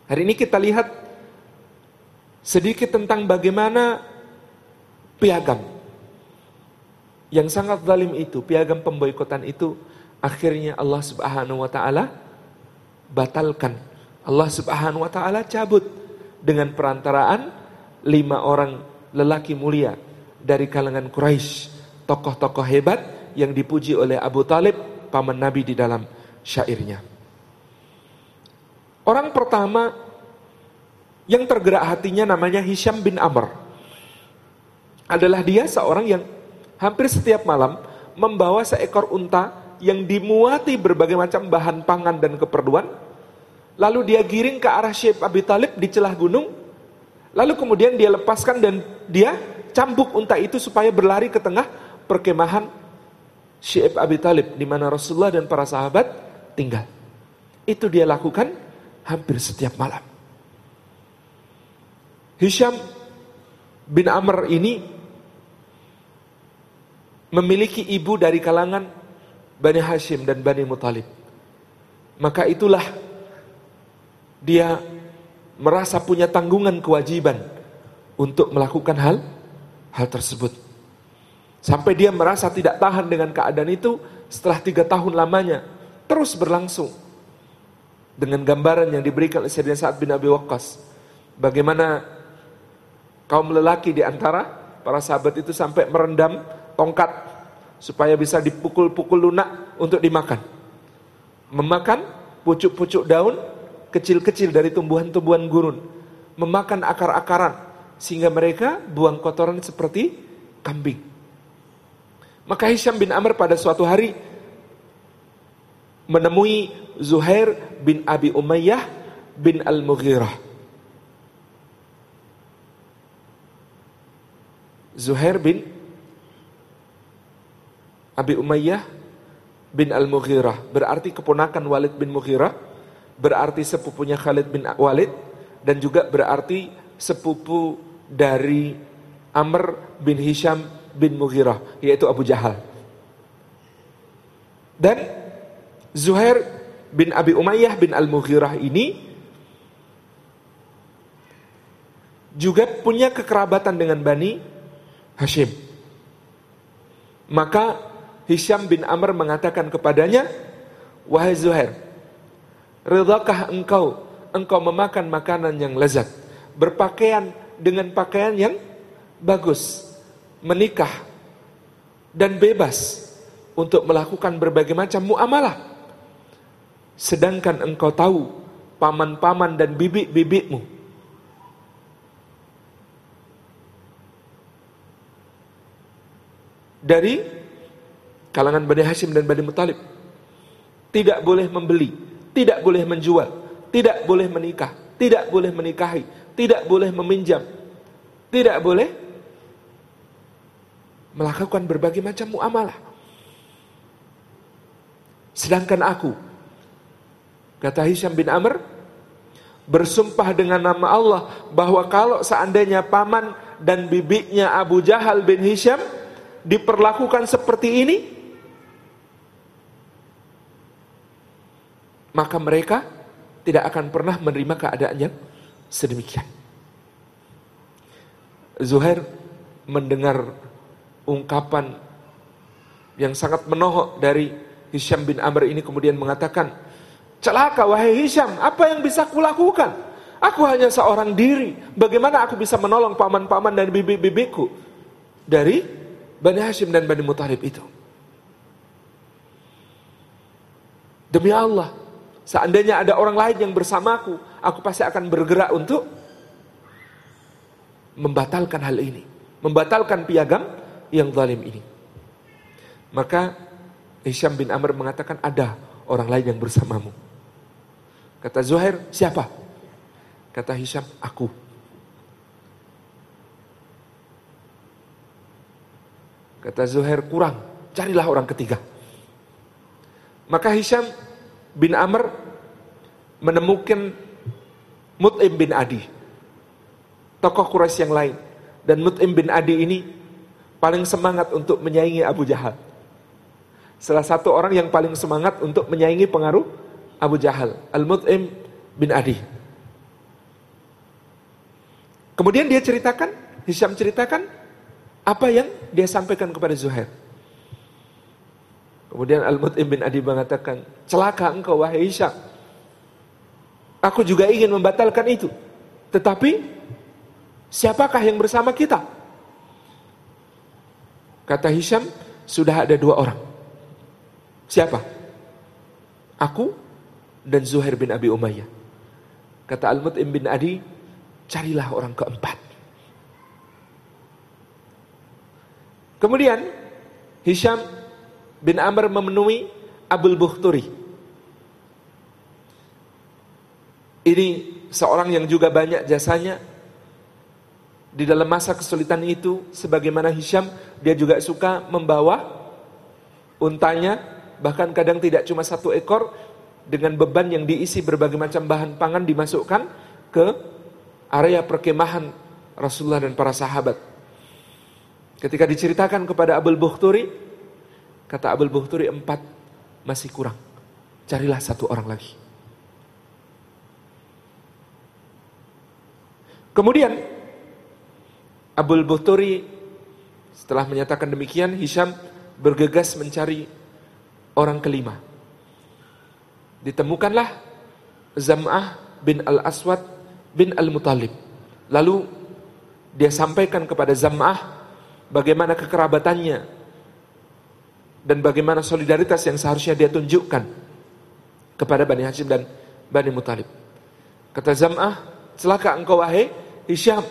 Hari ini kita lihat sedikit tentang bagaimana piagam yang sangat zalim itu, piagam pemboikotan itu, akhirnya Allah Subhanahu wa taala batalkan. Allah Subhanahu wa taala cabut dengan perantaraan 5 orang lelaki mulia dari kalangan Quraisy, tokoh-tokoh hebat yang dipuji oleh Abu Talib, paman Nabi di dalam syairnya. Orang pertama yang tergerak hatinya namanya Hisham bin Amr. Adalah dia seorang yang hampir setiap malam membawa seekor unta yang dimuati berbagai macam bahan pangan dan keperluan. Lalu dia giring ke arah Syekh Abi Talib di celah gunung. Lalu kemudian dia lepaskan dan dia cambuk unta itu supaya berlari ke tengah perkemahan Syekh Abi Talib, di mana Rasulullah dan para sahabat tinggal. Itu dia lakukan hampir setiap malam. Hisham bin Amr ini memiliki ibu dari kalangan Bani Hashim dan Bani Muthalib. Maka itulah dia merasa punya tanggungan kewajiban untuk melakukan hal tersebut. Sampai dia merasa tidak tahan dengan keadaan itu. Setelah 3 tahun lamanya terus berlangsung, dengan gambaran yang diberikan oleh Sayyidina Sa'ad bin Abi Waqqas, bagaimana kaum lelaki di antara para sahabat itu sampai merendam tongkat supaya bisa dipukul-pukul lunak untuk dimakan. Memakan pucuk-pucuk daun kecil-kecil dari tumbuhan-tumbuhan gurun, memakan akar-akaran, sehingga mereka buang kotoran seperti kambing. Maka Hisham bin Amr pada suatu hari menemui Zuhair bin Abi Umayyah bin Al-Mughirah. Zuhair bin Abi Umayyah bin Al-Mughirah berarti keponakan Walid bin Mughirah, berarti sepupunya Khalid bin Walid, dan juga berarti sepupu dari Amr bin Hisham bin Mughirah, yaitu Abu Jahal. Dan Zuhair bin Abi Umayyah bin Al-Mughirah ini juga punya kekerabatan dengan Bani Hashim. Maka Hisham bin Amr mengatakan kepadanya, "Wahai Zuhair, ridhakah engkau memakan makanan yang lezat, berpakaian dengan pakaian yang bagus, menikah dan bebas untuk melakukan berbagai macam muamalah, sedangkan engkau tahu paman-paman dan bibik-bibikmu dari kalangan Bani Hashim dan Bani Muthalib tidak boleh membeli, tidak boleh menjual, tidak boleh menikah, tidak boleh menikahi, tidak boleh meminjam, tidak boleh melakukan berbagai macam muamalah. Sedangkan aku," kata Hisham bin Amr, "bersumpah dengan nama Allah bahwa kalau seandainya paman dan bibiknya Abu Jahal bin Hisham diperlakukan seperti ini, maka mereka tidak akan pernah menerima keadaan yang sedemikian." Zuhair mendengar ungkapan yang sangat menohok dari Hisham bin Amr ini, kemudian mengatakan, "Celaka wahai Hisham, apa yang bisa kulakukan? Aku hanya seorang diri. Bagaimana aku bisa menolong paman-paman dan bibik-bibikku dari Bani Hashim dan Bani Muthalib itu? Demi Allah, seandainya ada orang lain yang bersamaku, aku pasti akan bergerak untuk membatalkan hal ini, membatalkan piagam yang zalim ini." Maka Hisham bin Amr mengatakan, "Ada orang lain yang bersamamu." Kata Zuhair, "Siapa?" Kata Hisham, "Aku." Kata Zuhair, "Kurang, carilah orang ketiga." Maka Hisham bin Amr menemukan Mut'im bin Adi, tokoh Quraisy yang lain. Dan Mut'im bin Adi ini paling semangat untuk menyaingi Abu Jahal. Salah satu orang yang paling semangat untuk menyaingi pengaruh Abu Jahal, Al-Mut'im bin Adi. Kemudian Hisham ceritakan apa yang dia sampaikan kepada Zuhair. Kemudian Al-Mut'im bin Adi mengatakan, celaka engkau wahai Hisham. Aku juga ingin membatalkan itu. Tetapi siapakah yang bersama kita? Kata Hisham, sudah ada 2 orang. Siapa? Aku dan Zuhair bin Abi Umayyah. Kata Al-Mut'im bin Adi, carilah orang keempat. Kemudian Hisham bin Amr memenuhi Abul Bukhturi. Ini seorang yang juga banyak jasanya di dalam masa kesulitan itu. Sebagaimana Hisham, dia juga suka membawa untanya, bahkan kadang tidak cuma 1 ekor, dengan beban yang diisi berbagai macam bahan pangan dimasukkan ke area perkemahan Rasulullah dan para sahabat. Ketika diceritakan kepada Abul Bukhturi, kata Abul Bukhturi, 4 masih kurang, carilah 1 orang lagi. Kemudian Abul Bukhturi setelah menyatakan demikian, Hisham bergegas mencari orang kelima. Ditemukanlah Zam'ah bin Al-Aswad bin Al-Muttalib. Lalu dia sampaikan kepada Zam'ah bagaimana kekerabatannya dan bagaimana solidaritas yang seharusnya dia tunjukkan kepada Bani Hashim dan Bani Muttalib. Kata Zam'ah, celaka engkau wahai Hisham.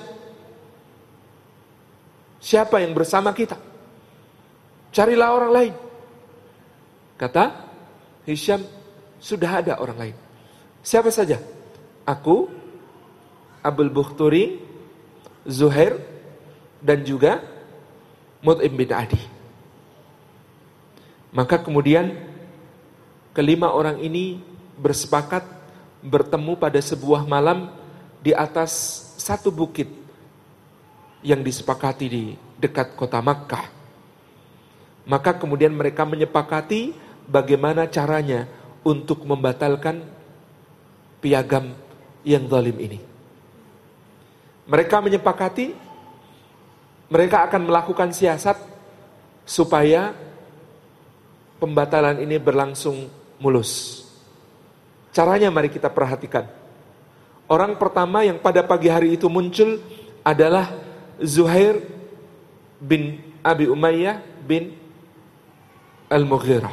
Siapa yang bersama kita? Carilah orang lain. Kata Hisham, sudah ada orang lain. Siapa saja? Aku, Abul Bukhturi, Zuhair, dan juga Mut'im bin Adi. Maka kemudian kelima orang ini bersepakat bertemu pada sebuah malam di atas satu bukit yang disepakati di dekat kota Makkah. Maka kemudian mereka menyepakati bagaimana caranya untuk membatalkan piagam yang zalim ini. Mereka menyepakati mereka akan melakukan siasat supaya pembatalan ini berlangsung mulus. Caranya mari kita perhatikan. Orang pertama yang pada pagi hari itu muncul adalah Zuhair bin Abi Umayyah bin Al-Mughirah.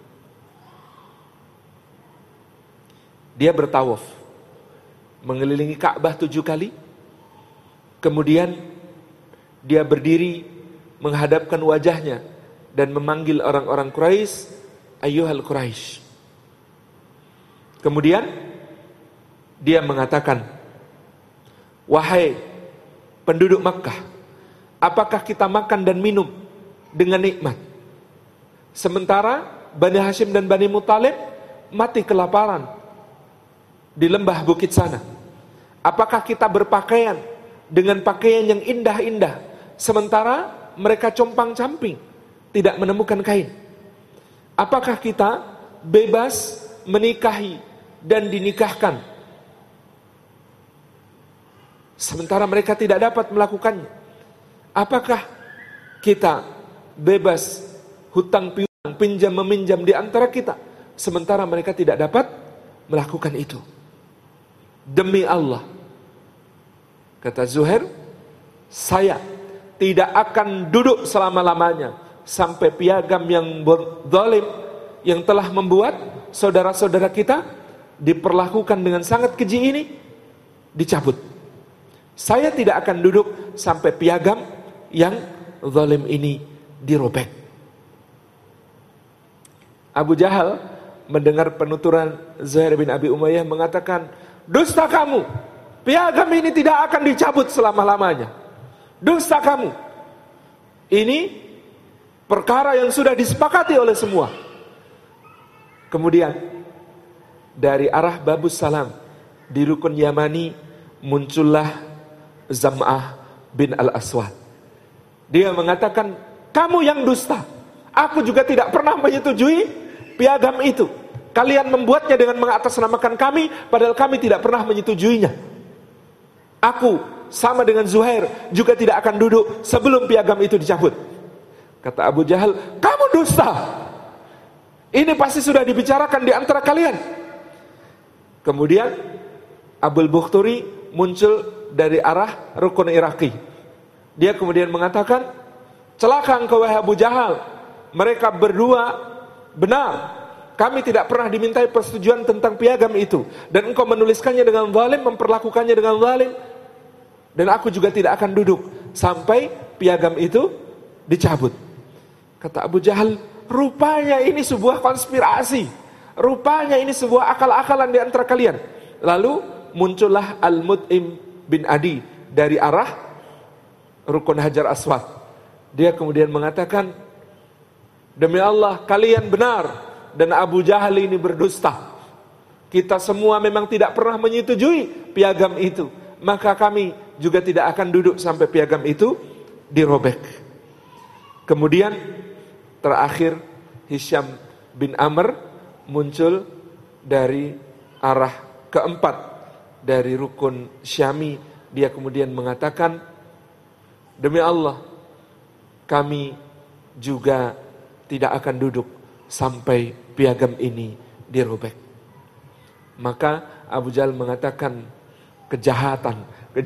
Dia bertawaf, mengelilingi Ka'bah 7 kali. Kemudian dia berdiri menghadapkan wajahnya dan memanggil orang-orang Quraisy, ayyuhal Quraisy. Kemudian dia mengatakan, wahai penduduk Makkah, apakah kita makan dan minum dengan nikmat, sementara Bani Hashim dan Bani Muttalib mati kelaparan di lembah bukit sana? Apakah kita berpakaian dengan pakaian yang indah-indah, sementara mereka compang-camping tidak menemukan kain? Apakah kita bebas menikahi dan dinikahkan, sementara mereka tidak dapat melakukannya? Apakah kita bebas hutang piutang, pinjam meminjam di antara kita, sementara mereka tidak dapat melakukan itu? Demi Allah, kata Zuhair, saya tidak akan duduk selama-lamanya sampai piagam yang zalim yang telah membuat saudara-saudara kita diperlakukan dengan sangat keji ini dicabut. Saya tidak akan duduk sampai piagam yang zalim ini dirobek. Abu Jahal mendengar penuturan Zuhair bin Abi Umayyah mengatakan, dusta kamu, piagam ini tidak akan dicabut selama-lamanya. Dusta kamu, ini perkara yang sudah disepakati oleh semua. Kemudian dari arah Babus Salam di Rukun Yamani muncullah Zam'ah bin Al-Aswad. Dia mengatakan, kamu yang dusta, aku juga tidak pernah menyetujui piagam itu. Kalian membuatnya dengan mengatasnamakan kami, padahal kami tidak pernah menyetujuinya. Aku sama dengan Zuhair juga tidak akan duduk sebelum piagam itu dicabut. Kata Abu Jahal, kamu dusta. Ini pasti sudah dibicarakan di antara kalian. Kemudian Abul Bukhturi muncul dari arah Rukun Iraqi. Dia kemudian mengatakan, celaka engkau wahai Abu Jahal. Mereka berdua benar. Kami tidak pernah dimintai persetujuan tentang piagam itu. Dan engkau menuliskannya dengan zalim, memperlakukannya dengan zalim. Dan aku juga tidak akan duduk sampai piagam itu dicabut. Kata Abu Jahal, rupanya ini sebuah konspirasi. Rupanya ini sebuah akal-akalan di antara kalian. Lalu muncullah Al-Mut'im bin Adi dari arah Rukun Hajar Aswad. Dia kemudian mengatakan, demi Allah kalian benar dan Abu Jahal ini berdusta. Kita semua memang tidak pernah menyetujui piagam itu. Maka kami juga tidak akan duduk sampai piagam itu dirobek. Kemudian terakhir Hisham bin Amr muncul dari arah keempat dari Rukun Syami. Dia kemudian mengatakan, demi Allah kami juga tidak akan duduk sampai piagam ini dirobek. Maka Abu Jahal mengatakan, kejahatan.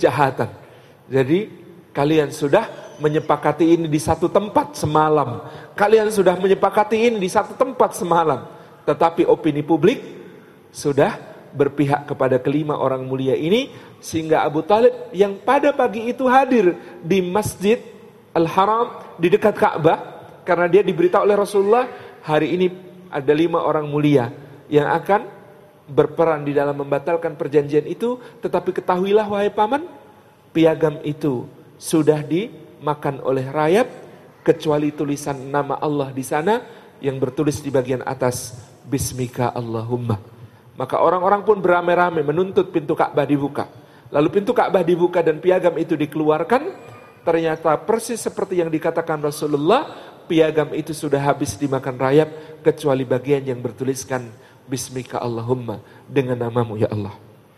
Jadi kalian sudah menyepakati ini di satu tempat semalam. Kalian sudah menyepakati ini di satu tempat semalam. Tetapi opini publik sudah berpihak kepada kelima orang mulia ini, sehingga Abu Talib yang pada pagi itu hadir di Masjid Al-Haram di dekat Ka'bah, karena dia diberitahu oleh Rasulullah, hari ini ada 5 orang mulia yang akan berperan di dalam membatalkan perjanjian itu. Tetapi ketahuilah wahai paman, piagam itu sudah dimakan oleh rayap, kecuali tulisan nama Allah di sana yang bertulis di bagian atas, Bismika Allahumma. Maka orang-orang pun beramai-ramai menuntut pintu Ka'bah dibuka. Lalu pintu Ka'bah dibuka dan piagam itu dikeluarkan. Ternyata persis seperti yang dikatakan Rasulullah, piagam itu sudah habis dimakan rayap, kecuali bagian yang bertuliskan Bismika Allahumma, dengan namamu ya Allah.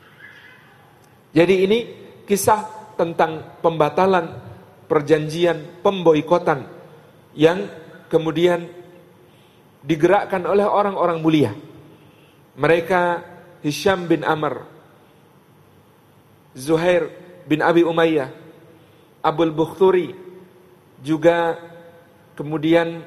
Jadi ini kisah tentang pembatalan perjanjian pemboikotan yang kemudian digerakkan oleh orang-orang mulia. Mereka Hisham bin Amr, Zuhair bin Abi Umayyah, Abul Bukhturi, juga kemudian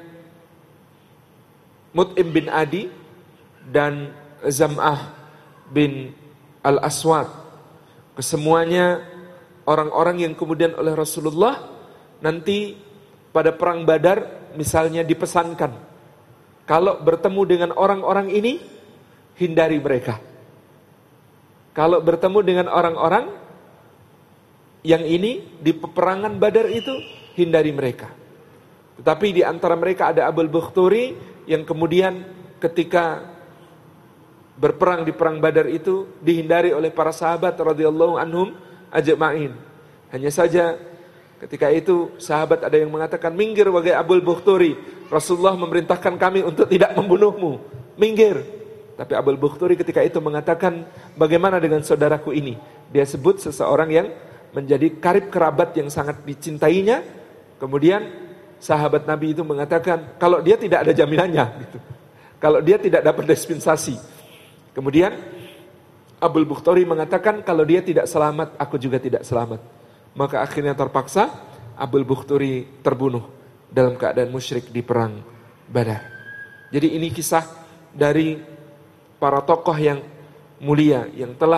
Mut'im bin Adi dan Zam'ah bin Al-Aswad. Kesemuanya orang-orang yang kemudian oleh Rasulullah nanti pada perang Badar misalnya dipesankan, kalau bertemu dengan orang-orang ini, hindari mereka. Kalau bertemu dengan orang-orang yang ini di peperangan Badar itu, hindari mereka. Tetapi di antara mereka ada Abul Bukhturi yang kemudian ketika berperang di perang Badar itu dihindari oleh para sahabat radhiyallahu anhum ajma'in. Hanya saja ketika itu sahabat ada yang mengatakan, minggir wahai Abul Bukhturi, Rasulullah memerintahkan kami untuk tidak membunuhmu, minggir. Tapi Abul Bukhturi ketika itu mengatakan, bagaimana dengan saudaraku ini? Dia sebut seseorang yang menjadi karib kerabat yang sangat dicintainya. Kemudian sahabat Nabi itu mengatakan, kalau dia tidak ada jaminannya, gitu. Kalau dia tidak dapat dispensasi. Kemudian Abul Bukhturi mengatakan, kalau dia tidak selamat, aku juga tidak selamat. Maka akhirnya terpaksa Abul Bukhturi terbunuh dalam keadaan musyrik di perang Badar. Jadi ini kisah dari para tokoh yang mulia yang telah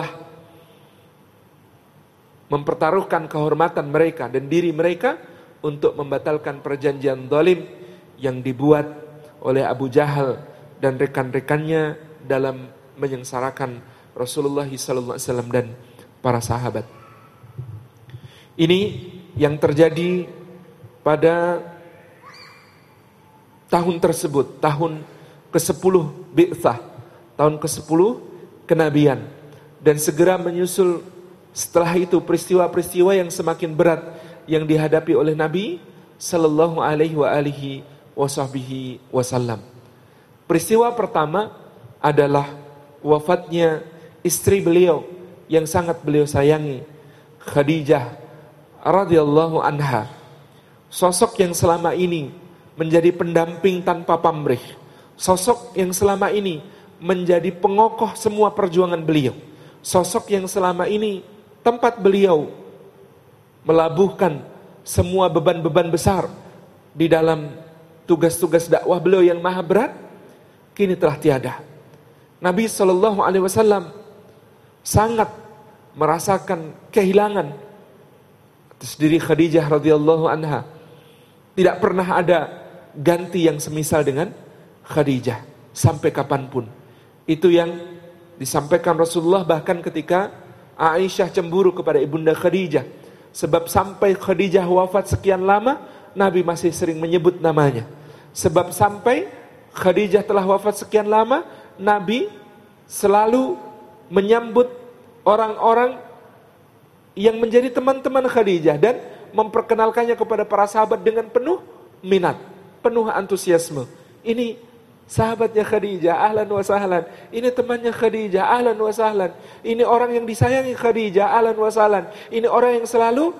mempertaruhkan kehormatan mereka dan diri mereka untuk membatalkan perjanjian zalim yang dibuat oleh Abu Jahal dan rekan-rekannya dalam menyengsarakan Rasulullah SAW dan para sahabat. Ini yang terjadi pada tahun tersebut, tahun ke-10 Bi'tsah, tahun ke-10 kenabian. Dan segera menyusul setelah itu peristiwa-peristiwa yang semakin berat yang dihadapi oleh Nabi sallallahu alaihi wasallam. Peristiwa pertama adalah wafatnya istri beliau yang sangat beliau sayangi, Khadijah radhiyallahu anha, sosok yang selama ini menjadi pendamping tanpa pamrih, sosok yang selama ini menjadi pengokoh semua perjuangan beliau, sosok yang selama ini tempat beliau melabuhkan semua beban-beban besar di dalam tugas-tugas dakwah beliau yang maha berat, kini telah tiada. Nabi SAW sangat merasakan kehilangan atas diri Khadijah radhiyallahu anha. Tidak pernah ada ganti yang semisal dengan Khadijah sampai kapanpun. Itu yang disampaikan Rasulullah bahkan ketika Aisyah cemburu kepada ibunda Khadijah. Sebab sampai Khadijah wafat sekian lama, Nabi masih sering menyebut namanya. Sebab sampai Khadijah telah wafat sekian lama, Nabi selalu menyambut orang-orang yang menjadi teman-teman Khadijah dan memperkenalkannya kepada para sahabat dengan penuh minat, penuh antusiasme. Ini sahabatnya Khadijah, ahlan wa sahlan. Ini temannya Khadijah, ahlan wa sahlan. Ini orang yang disayangi Khadijah, ahlan wa sahlan. Ini orang yang selalu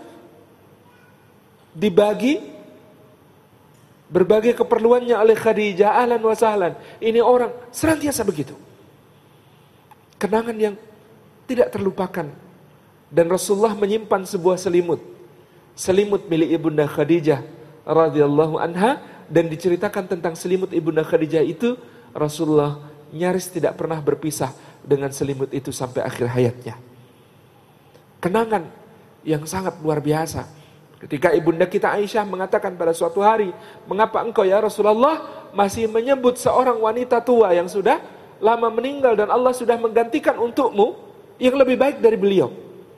dibagi berbagai keperluannya oleh Khadijah, ahlan wa sahlan. Ini orang senantiasa begitu. Kenangan yang tidak terlupakan. Dan Rasulullah menyimpan sebuah selimut milik ibunda Khadijah radhiyallahu anha, dan diceritakan tentang selimut ibunda Khadijah itu, Rasulullah nyaris tidak pernah berpisah dengan selimut itu sampai akhir hayatnya. Kenangan yang sangat luar biasa. Ketika ibunda kita Aisyah mengatakan pada suatu hari, mengapa engkau ya Rasulullah masih menyebut seorang wanita tua yang sudah lama meninggal dan Allah sudah menggantikan untukmu yang lebih baik dari beliau.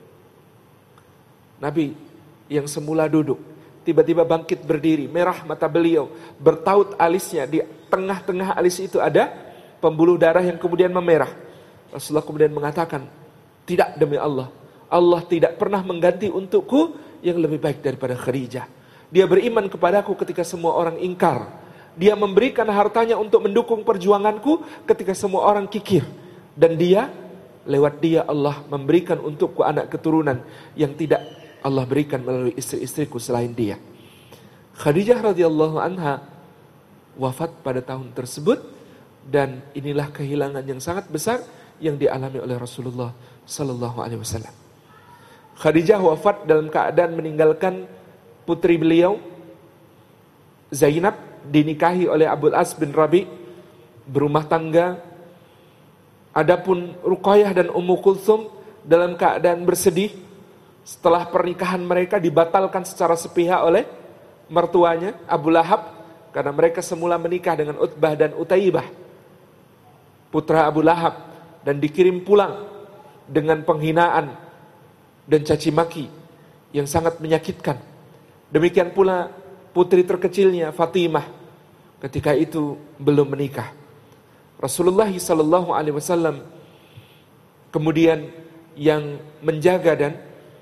Nabi yang semula duduk tiba-tiba bangkit berdiri, merah mata beliau, bertaut alisnya, di tengah-tengah alis itu ada pembuluh darah yang kemudian memerah. Rasulullah kemudian mengatakan, tidak, demi Allah, Allah tidak pernah mengganti untukku yang lebih baik daripada Khadijah. Dia beriman kepadaku ketika semua orang ingkar. Dia memberikan hartanya untuk mendukung perjuanganku ketika semua orang kikir. Dan lewat dia Allah memberikan untukku anak keturunan yang tidak Allah berikan melalui istri-istriku selain dia. Khadijah radhiyallahu anha wafat pada tahun tersebut, dan inilah kehilangan yang sangat besar yang dialami oleh Rasulullah sallallahu alaihi wasallam. Khadijah wafat dalam keadaan meninggalkan putri beliau Zainab, dinikahi oleh Abul As bin Rabi, berumah tangga. Adapun Ruqayyah dan Ummu Kulthum dalam keadaan bersedih setelah pernikahan mereka dibatalkan secara sepihak oleh mertuanya Abu Lahab, karena mereka semula menikah dengan Utbah dan Utaibah, putra Abu Lahab, dan dikirim pulang dengan penghinaan dan caci maki yang sangat menyakitkan. Demikian pula putri terkecilnya Fatimah ketika itu belum menikah. Rasulullah sallallahu alaihi wasallam kemudian yang menjaga dan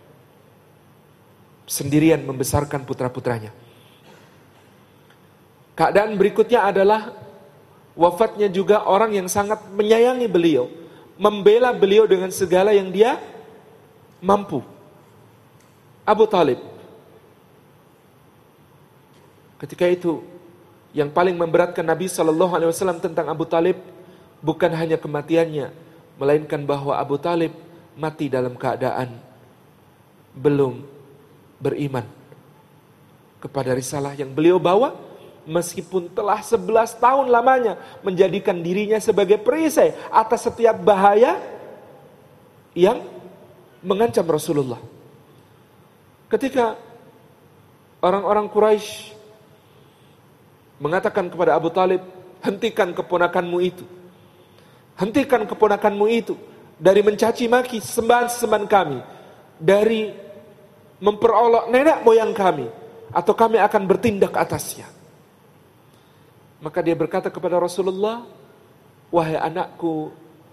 sendirian membesarkan putra-putranya. Keadaan berikutnya adalah wafatnya juga orang yang sangat menyayangi beliau, membela beliau dengan segala yang dia mampu, Abu Talib. Ketika itu yang paling memberatkan Nabi SAW tentang Abu Talib bukan hanya kematiannya, melainkan bahwa Abu Talib mati dalam keadaan belum beriman kepada risalah yang beliau bawa, meskipun telah 11 tahun lamanya menjadikan dirinya sebagai perisai atas setiap bahaya yang mengancam Rasulullah. Ketika orang-orang Quraisy mengatakan kepada Abu Talib, hentikan keponakanmu itu, hentikan keponakanmu itu dari mencaci maki sesembahan-sesembahan kami, dari memperolok nenek moyang kami, atau kami akan bertindak atasnya. Maka dia berkata kepada Rasulullah, wahai anakku,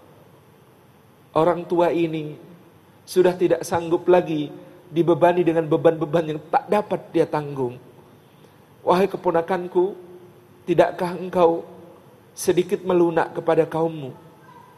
orang tua ini sudah tidak sanggup lagi dibebani dengan beban-beban yang tak dapat dia tanggung. Wahai keponakanku, tidakkah engkau sedikit melunak kepada kaummu?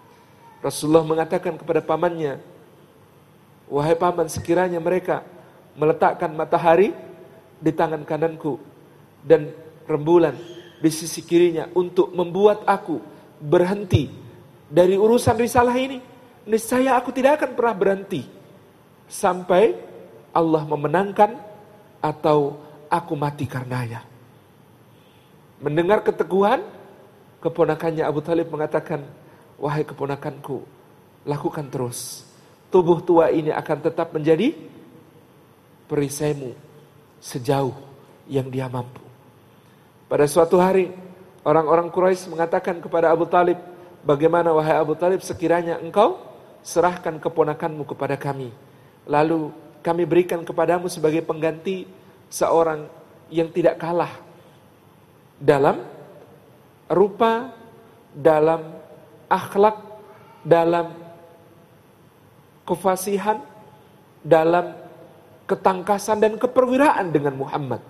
Rasulullah mengatakan kepada pamannya, wahai paman, sekiranya mereka meletakkan matahari di tangan kananku dan rembulan di sisi kirinya untuk membuat aku berhenti dari urusan risalah ini, niscaya aku tidak akan pernah berhenti sampai Allah memenangkan atau aku mati karenanya. Mendengar keteguhan, keponakannya Abu Thalib mengatakan, wahai keponakanku, lakukan terus. Tubuh tua ini akan tetap menjadi perisaimu sejauh yang dia mampu. Pada suatu hari, orang-orang Quraisy mengatakan kepada Abu Thalib, bagaimana wahai Abu Thalib, sekiranya engkau serahkan keponakanmu kepada kami, lalu kami berikan kepadamu sebagai pengganti seorang yang tidak kalah dalam rupa, dalam akhlak, dalam kefasihan, dalam ketangkasan dan keperwiraan dengan Muhammad.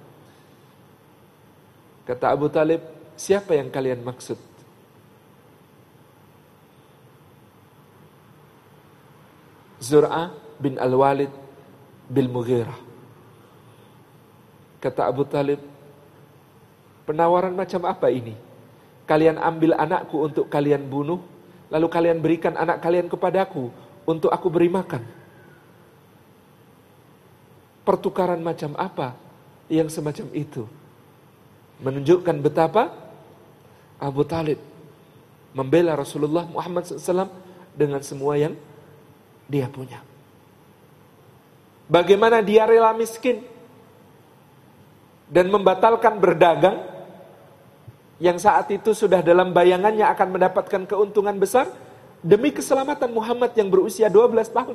Kata Abu Thalib, siapa yang kalian maksud? Zur'ah bin Al-Walid bil Mughirah. Kata Abu Thalib, penawaran macam apa ini? Kalian ambil anakku untuk kalian bunuh, lalu kalian berikan anak kalian kepadaku untuk aku beri makan. Pertukaran macam apa yang semacam itu? Menunjukkan betapa Abu Thalib membela Rasulullah Muhammad SAW dengan semua yang dia punya. Bagaimana dia rela miskin dan membatalkan berdagang yang saat itu sudah dalam bayangannya akan mendapatkan keuntungan besar demi keselamatan Muhammad yang berusia 12 tahun.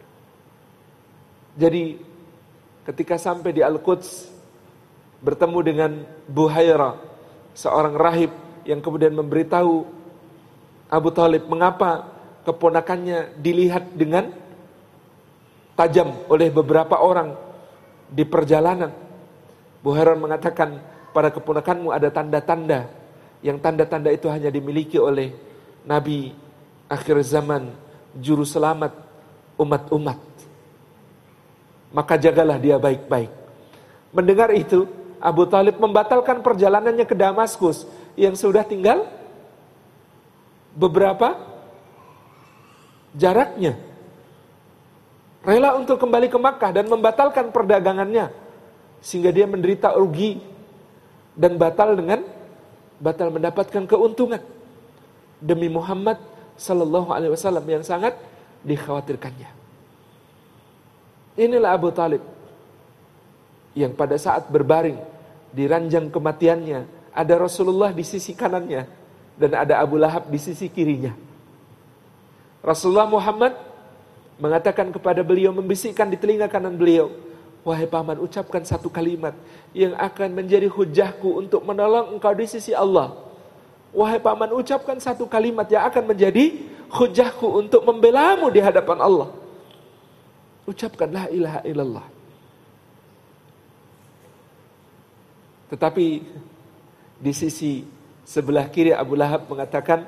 Jadi ketika sampai di Al-Quds, bertemu dengan Buhaira, seorang rahib yang kemudian memberitahu Abu Thalib mengapa keponakannya dilihat dengan tajam oleh beberapa orang di perjalanan. Buhaira mengatakan, pada keponakanmu ada tanda-tanda, yang tanda-tanda itu hanya dimiliki oleh Nabi akhir zaman, juru selamat umat-umat. Maka jagalah dia baik-baik. Mendengar itu, Abu Thalib membatalkan perjalanannya ke Damaskus yang sudah tinggal beberapa jaraknya. Rela untuk kembali ke Makkah dan membatalkan perdagangannya sehingga dia menderita rugi dan batal mendapatkan keuntungan demi Muhammad sallallahu alaihi wasallam yang sangat dikhawatirkannya. Inilah Abu Thalib yang pada saat berbaring di ranjang kematiannya ada Rasulullah di sisi kanannya dan ada Abu Lahab di sisi kirinya. Rasulullah Muhammad mengatakan kepada beliau, membisikkan di telinga kanan beliau, wahai paman, ucapkan satu kalimat yang akan menjadi hujahku untuk menolong engkau di sisi Allah. Wahai paman, ucapkan satu kalimat yang akan menjadi hujahku untuk membelamu di hadapan Allah. Ucapkan la ilaha illallah. Tetapi di sisi sebelah kiri Abu Lahab mengatakan,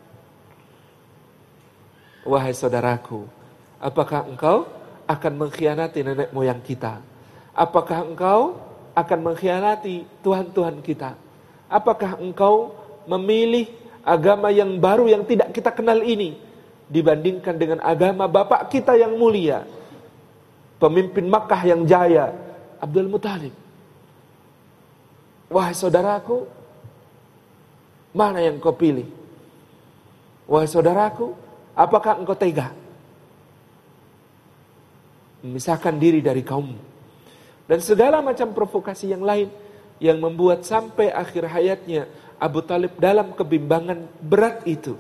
wahai saudaraku, apakah engkau akan mengkhianati nenek moyang kita? Apakah engkau akan mengkhianati Tuhan-Tuhan kita? Apakah engkau memilih agama yang baru yang tidak kita kenal ini dibandingkan dengan agama bapak kita yang mulia, pemimpin Makkah yang jaya, Abdul Muthalib? Wahai saudaraku, mana yang kau pilih? Wahai saudaraku, apakah engkau tega memisahkan diri dari kaummu? Dan segala macam provokasi yang lain yang membuat sampai akhir hayatnya Abu Thalib dalam kebimbangan berat itu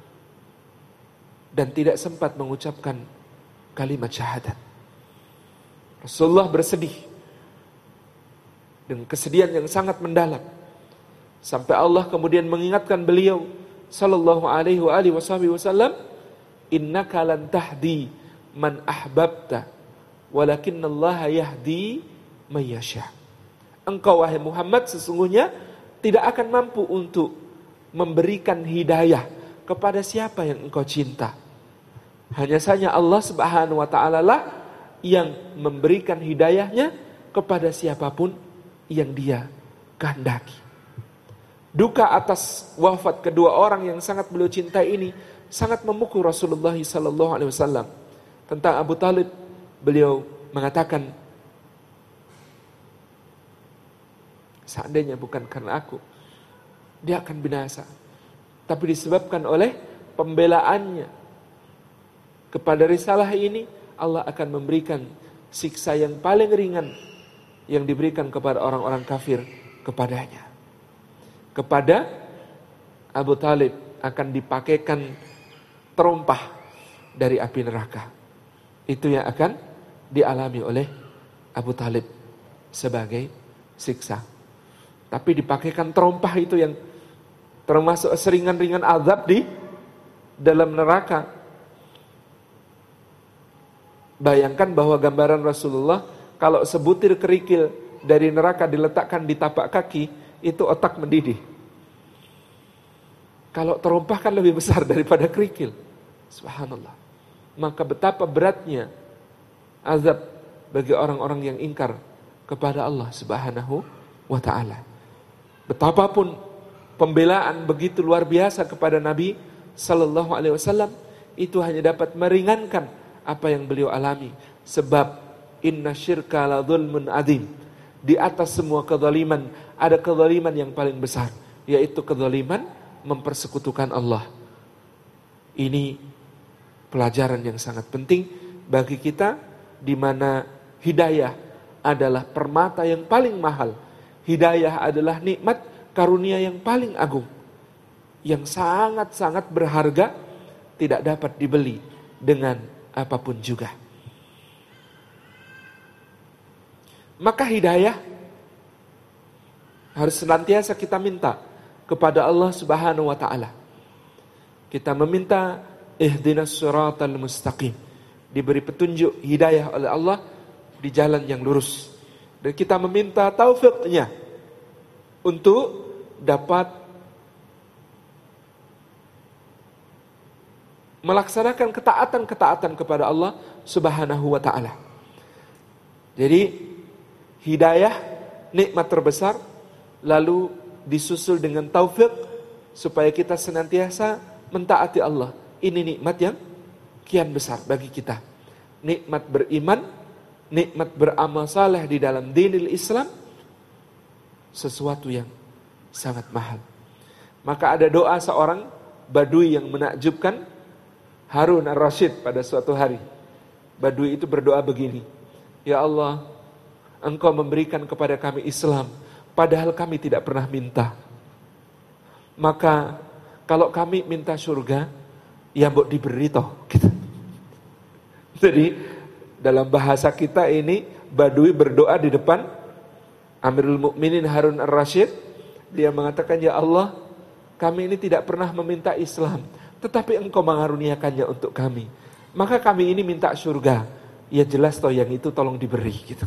dan tidak sempat mengucapkan kalimat syahadat. Rasulullah bersedih dengan kesedihan yang sangat mendalam sampai Allah kemudian mengingatkan beliau sallallahu alaihi wasallam, innaka lan tahdi man ahbabta walakinallaha yahdi may yasha. Engkau wahai Muhammad sesungguhnya tidak akan mampu untuk memberikan hidayah kepada siapa yang engkau cinta. Hanya saja Allah Subhanahu wa taala lah yang memberikan hidayahnya kepada siapapun yang dia kehendaki. Duka atas wafat kedua orang yang sangat beliau cintai ini sangat memukul Rasulullah SAW. Tentang Abu Talib, beliau mengatakan, seandainya bukan karena aku, dia akan binasa. Tapi disebabkan oleh pembelaannya kepada risalah ini, Allah akan memberikan siksa yang paling ringan yang diberikan kepada orang-orang kafir kepadanya. Kepada Abu Talib akan dipakaikan terompah dari api neraka. Itu yang akan dialami oleh Abu Talib sebagai siksa. Tapi dipakaikan terompah itu yang termasuk seringan-ringan azab di dalam neraka. Bayangkan bahwa gambaran Rasulullah, kalau sebutir kerikil dari neraka diletakkan di tapak kaki, itu otak mendidih. Kalau terompah kan lebih besar daripada kerikil. Subhanallah. Maka betapa beratnya azab bagi orang-orang yang ingkar kepada Allah Subhanahu wa ta'ala. Betapapun pembelaan begitu luar biasa kepada Nabi Sallallahu Alaihi Wasallam, itu hanya dapat meringankan apa yang beliau alami. Sebab inna syirka la dzulmun adzim. Di atas semua kezaliman ada kezaliman yang paling besar, yaitu kezaliman mempersekutukan Allah. Ini pelajaran yang sangat penting bagi kita, di mana hidayah adalah permata yang paling mahal. Hidayah adalah nikmat karunia yang paling agung, yang sangat-sangat berharga, tidak dapat dibeli dengan apapun juga. Maka hidayah harus senantiasa kita minta kepada Allah Subhanahu wa ta'ala. Kita meminta ihdinas siratal mustaqim, diberi petunjuk hidayah oleh Allah di jalan yang lurus. Dan kita meminta taufiknya untuk dapat melaksanakan ketaatan-ketaatan kepada Allah Subhanahu wa ta'ala. Jadi hidayah nikmat terbesar, lalu disusul dengan taufik supaya kita senantiasa mentaati Allah. Ini nikmat yang kian besar bagi kita. Nikmat beriman, nikmat beramal saleh di dalam dinil Islam, sesuatu yang sangat mahal. Maka ada doa seorang Badui yang menakjubkan, Harun ar-Rasyid, pada suatu hari. Badui itu berdoa begini, ya Allah, Engkau memberikan kepada kami Islam, padahal kami tidak pernah minta. Maka kalau kami minta surga, ya mbok diberi toh. Gitu. Jadi dalam bahasa kita ini, Badui berdoa di depan Amirul Mukminin Harun ar-Rasyid. Dia mengatakan, ya Allah, kami ini tidak pernah meminta Islam, tetapi Engkau mengaruniakannya untuk kami. Maka kami ini minta surga. Ya jelas toh yang itu tolong diberi gitu.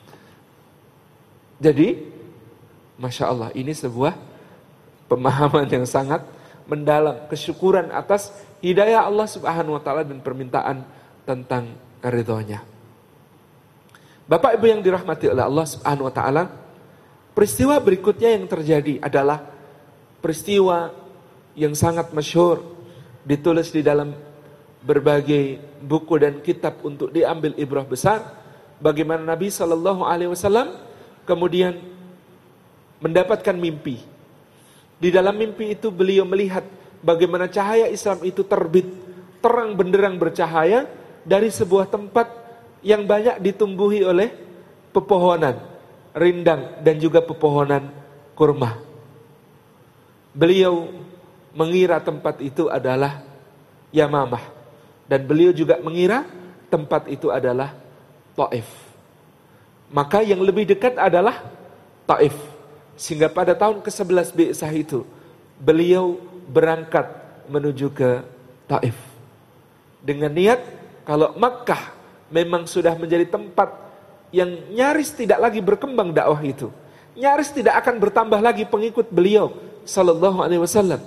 Jadi, Masya Allah, ini sebuah pemahaman yang sangat mendalam, kesyukuran atas hidayah Allah Subhanahu wa ta'ala dan permintaan tentang ridhonya. Bapak Ibu yang dirahmati oleh Allah Subhanahu wa ta'ala, peristiwa berikutnya yang terjadi adalah peristiwa yang sangat masyhur, ditulis di dalam berbagai buku dan kitab untuk diambil ibrah besar, bagaimana Nabi SAW kemudian mendapatkan mimpi. Di dalam mimpi itu beliau melihat bagaimana cahaya Islam itu terbit, terang benderang bercahaya dari sebuah tempat yang banyak ditumbuhi oleh pepohonan rindang dan juga pepohonan kurma. Beliau mengira tempat itu adalah Yamamah, dan beliau juga mengira tempat itu adalah Taif. Maka yang lebih dekat adalah Taif. Sehingga pada tahun ke-11 Bi'sah itu beliau berangkat menuju ke Taif dengan niat kalau Makkah memang sudah menjadi tempat yang nyaris tidak lagi berkembang dakwah itu, nyaris tidak akan bertambah lagi pengikut beliau Sallallahu Alaihi Wasallam,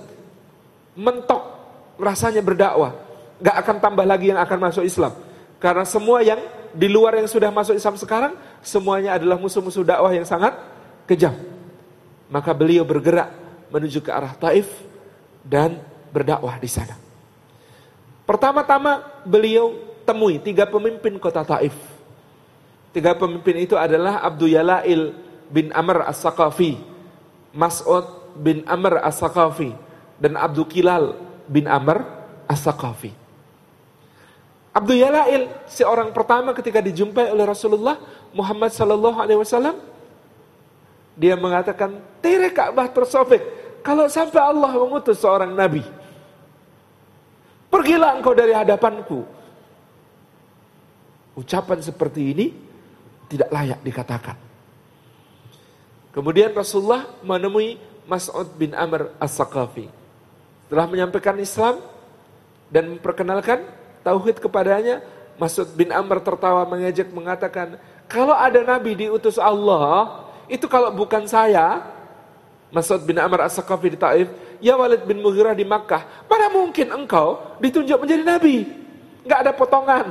mentok rasanya berdakwah, gak akan tambah lagi yang akan masuk Islam, karena semua yang di luar yang sudah masuk Islam sekarang, semuanya adalah musuh-musuh dakwah yang sangat kejam. Maka beliau bergerak menuju ke arah Taif dan berdakwah di sana. Pertama-tama beliau temui 3 pemimpin kota Taif. 3 pemimpin itu adalah Abdul Yalail bin Amr As-Saqafi, Mas'ud bin Amr As-Saqafi, dan Abdul Kilal bin Amr As-Saqafi. Abdul Yalail seorang pertama ketika dijumpai oleh Rasulullah Muhammad sallallahu alaihi wasallam, dia mengatakan, "Tere Ka'bah tersobek kalau sampai Allah mengutus seorang nabi. Pergilah engkau dari hadapanku." Ucapan seperti ini tidak layak dikatakan. Kemudian Rasulullah menemui Mas'ud bin Amr As-Saqafi. Setelah menyampaikan Islam dan memperkenalkan tauhid kepadanya, Mas'ud bin Amr tertawa mengejek mengatakan, "Kalau ada nabi diutus Allah, itu kalau bukan saya," Mas'ud bin Amr As-Saqafi di Taif, "ya Walid bin Mughirah di Makkah, mana mungkin engkau ditunjuk menjadi nabi? Enggak ada potongan."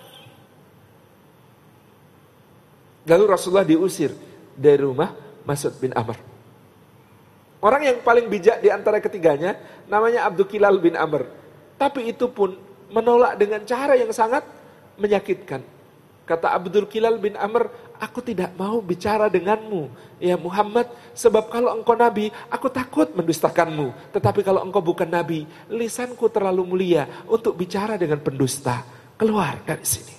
Lalu Rasulullah diusir dari rumah Mas'ud bin Amr. Orang yang paling bijak di antara ketiganya namanya Abdul Kilal bin Amr. Tapi itu pun menolak dengan cara yang sangat menyakitkan. Kata Abdul Kilal bin Amr, "Aku tidak mau bicara denganmu, ya Muhammad, sebab kalau engkau nabi, aku takut mendustakanmu. Tetapi kalau engkau bukan nabi, lisanku terlalu mulia untuk bicara dengan pendusta. Keluar dari sini."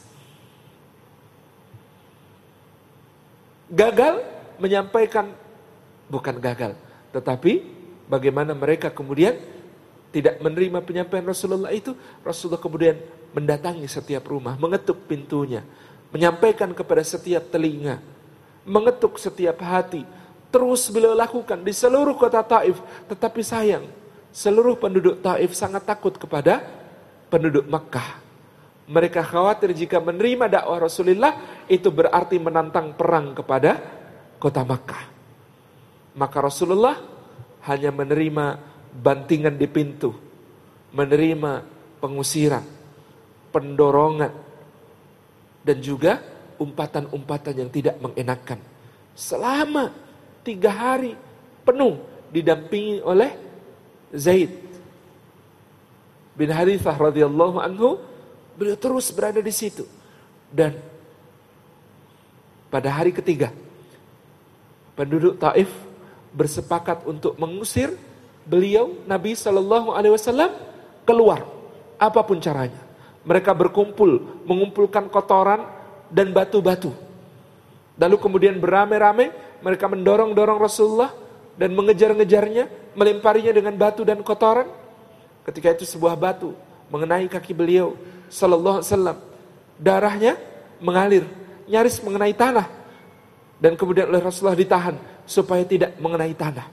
Gagal menyampaikan, bukan gagal, tetapi bagaimana mereka kemudian tidak menerima penyampaian Rasulullah itu. Rasulullah kemudian mendatangi setiap rumah, mengetuk pintunya, menyampaikan kepada setiap telinga, mengetuk setiap hati. Terus beliau lakukan di seluruh kota Taif. Tetapi sayang, seluruh penduduk Taif sangat takut kepada penduduk Makkah. Mereka khawatir jika menerima dakwah Rasulullah itu berarti menantang perang kepada kota Makkah. Maka Rasulullah hanya menerima bantingan di pintu, menerima pengusiran, pendorongan, dan juga umpatan-umpatan yang tidak mengenakan. Selama 3 hari penuh didampingi oleh Zaid bin Harithah radhiyallahu anhu. Beliau terus berada di situ. Dan pada hari ketiga, penduduk Taif bersepakat untuk mengusir beliau, Nabi SAW, keluar. Apapun caranya. Mereka berkumpul, mengumpulkan kotoran dan batu-batu. Lalu kemudian beramai-ramai, mereka mendorong-dorong Rasulullah dan mengejar-ngejarnya, melemparinya dengan batu dan kotoran. Ketika itu sebuah batu mengenai kaki beliau sallallahu alaihi wasallam. Darahnya mengalir, nyaris mengenai tanah. Dan kemudian oleh Rasulullah ditahan supaya tidak mengenai tanah.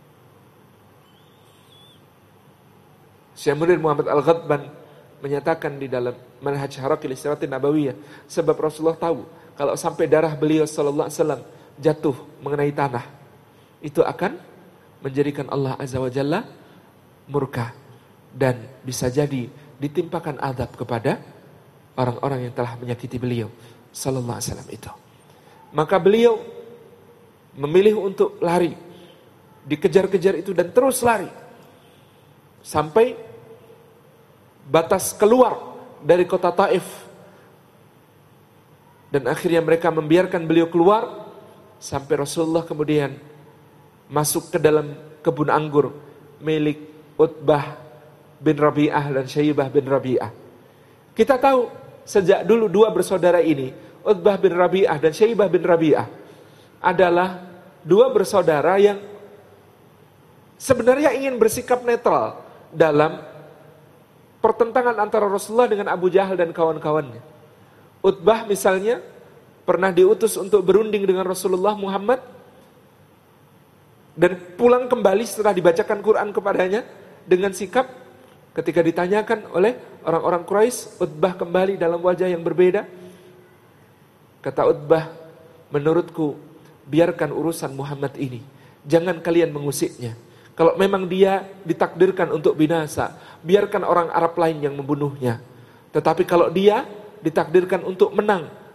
Syekh Munir Muhammad Al-Ghadban menyatakan di dalam Manhaj Harakil Istirahatin Nabawiyah, sebab Rasulullah tahu kalau sampai darah beliau sallallahu alaihi wasallam jatuh mengenai tanah, itu akan menjadikan Allah Azza wa Jalla murka dan bisa jadi ditimpakan azab kepada orang-orang yang telah menyakiti beliau sallallahu alaihi wasallam itu. Maka beliau memilih untuk lari, dikejar-kejar itu dan terus lari sampai batas keluar dari kota Taif. Dan akhirnya mereka membiarkan beliau keluar sampai Rasulullah kemudian masuk ke dalam kebun anggur milik Utbah bin Rabi'ah dan Syaibah bin Rabi'ah. Kita tahu sejak dulu 2 bersaudara ini, Utbah bin Rabi'ah dan Syaibah bin Rabi'ah, adalah 2 bersaudara yang sebenarnya ingin bersikap netral dalam pertentangan antara Rasulullah dengan Abu Jahal dan kawan-kawannya. Utbah misalnya pernah diutus untuk berunding dengan Rasulullah Muhammad dan pulang kembali setelah dibacakan Quran kepadanya dengan sikap ketika ditanyakan oleh orang-orang Quraisy, Utbah kembali dalam wajah yang berbeda. Kata Utbah, "Menurutku biarkan urusan Muhammad ini, jangan kalian mengusiknya. Kalau memang dia ditakdirkan untuk binasa, biarkan orang Arab lain yang membunuhnya. Tetapi kalau dia ditakdirkan untuk menang,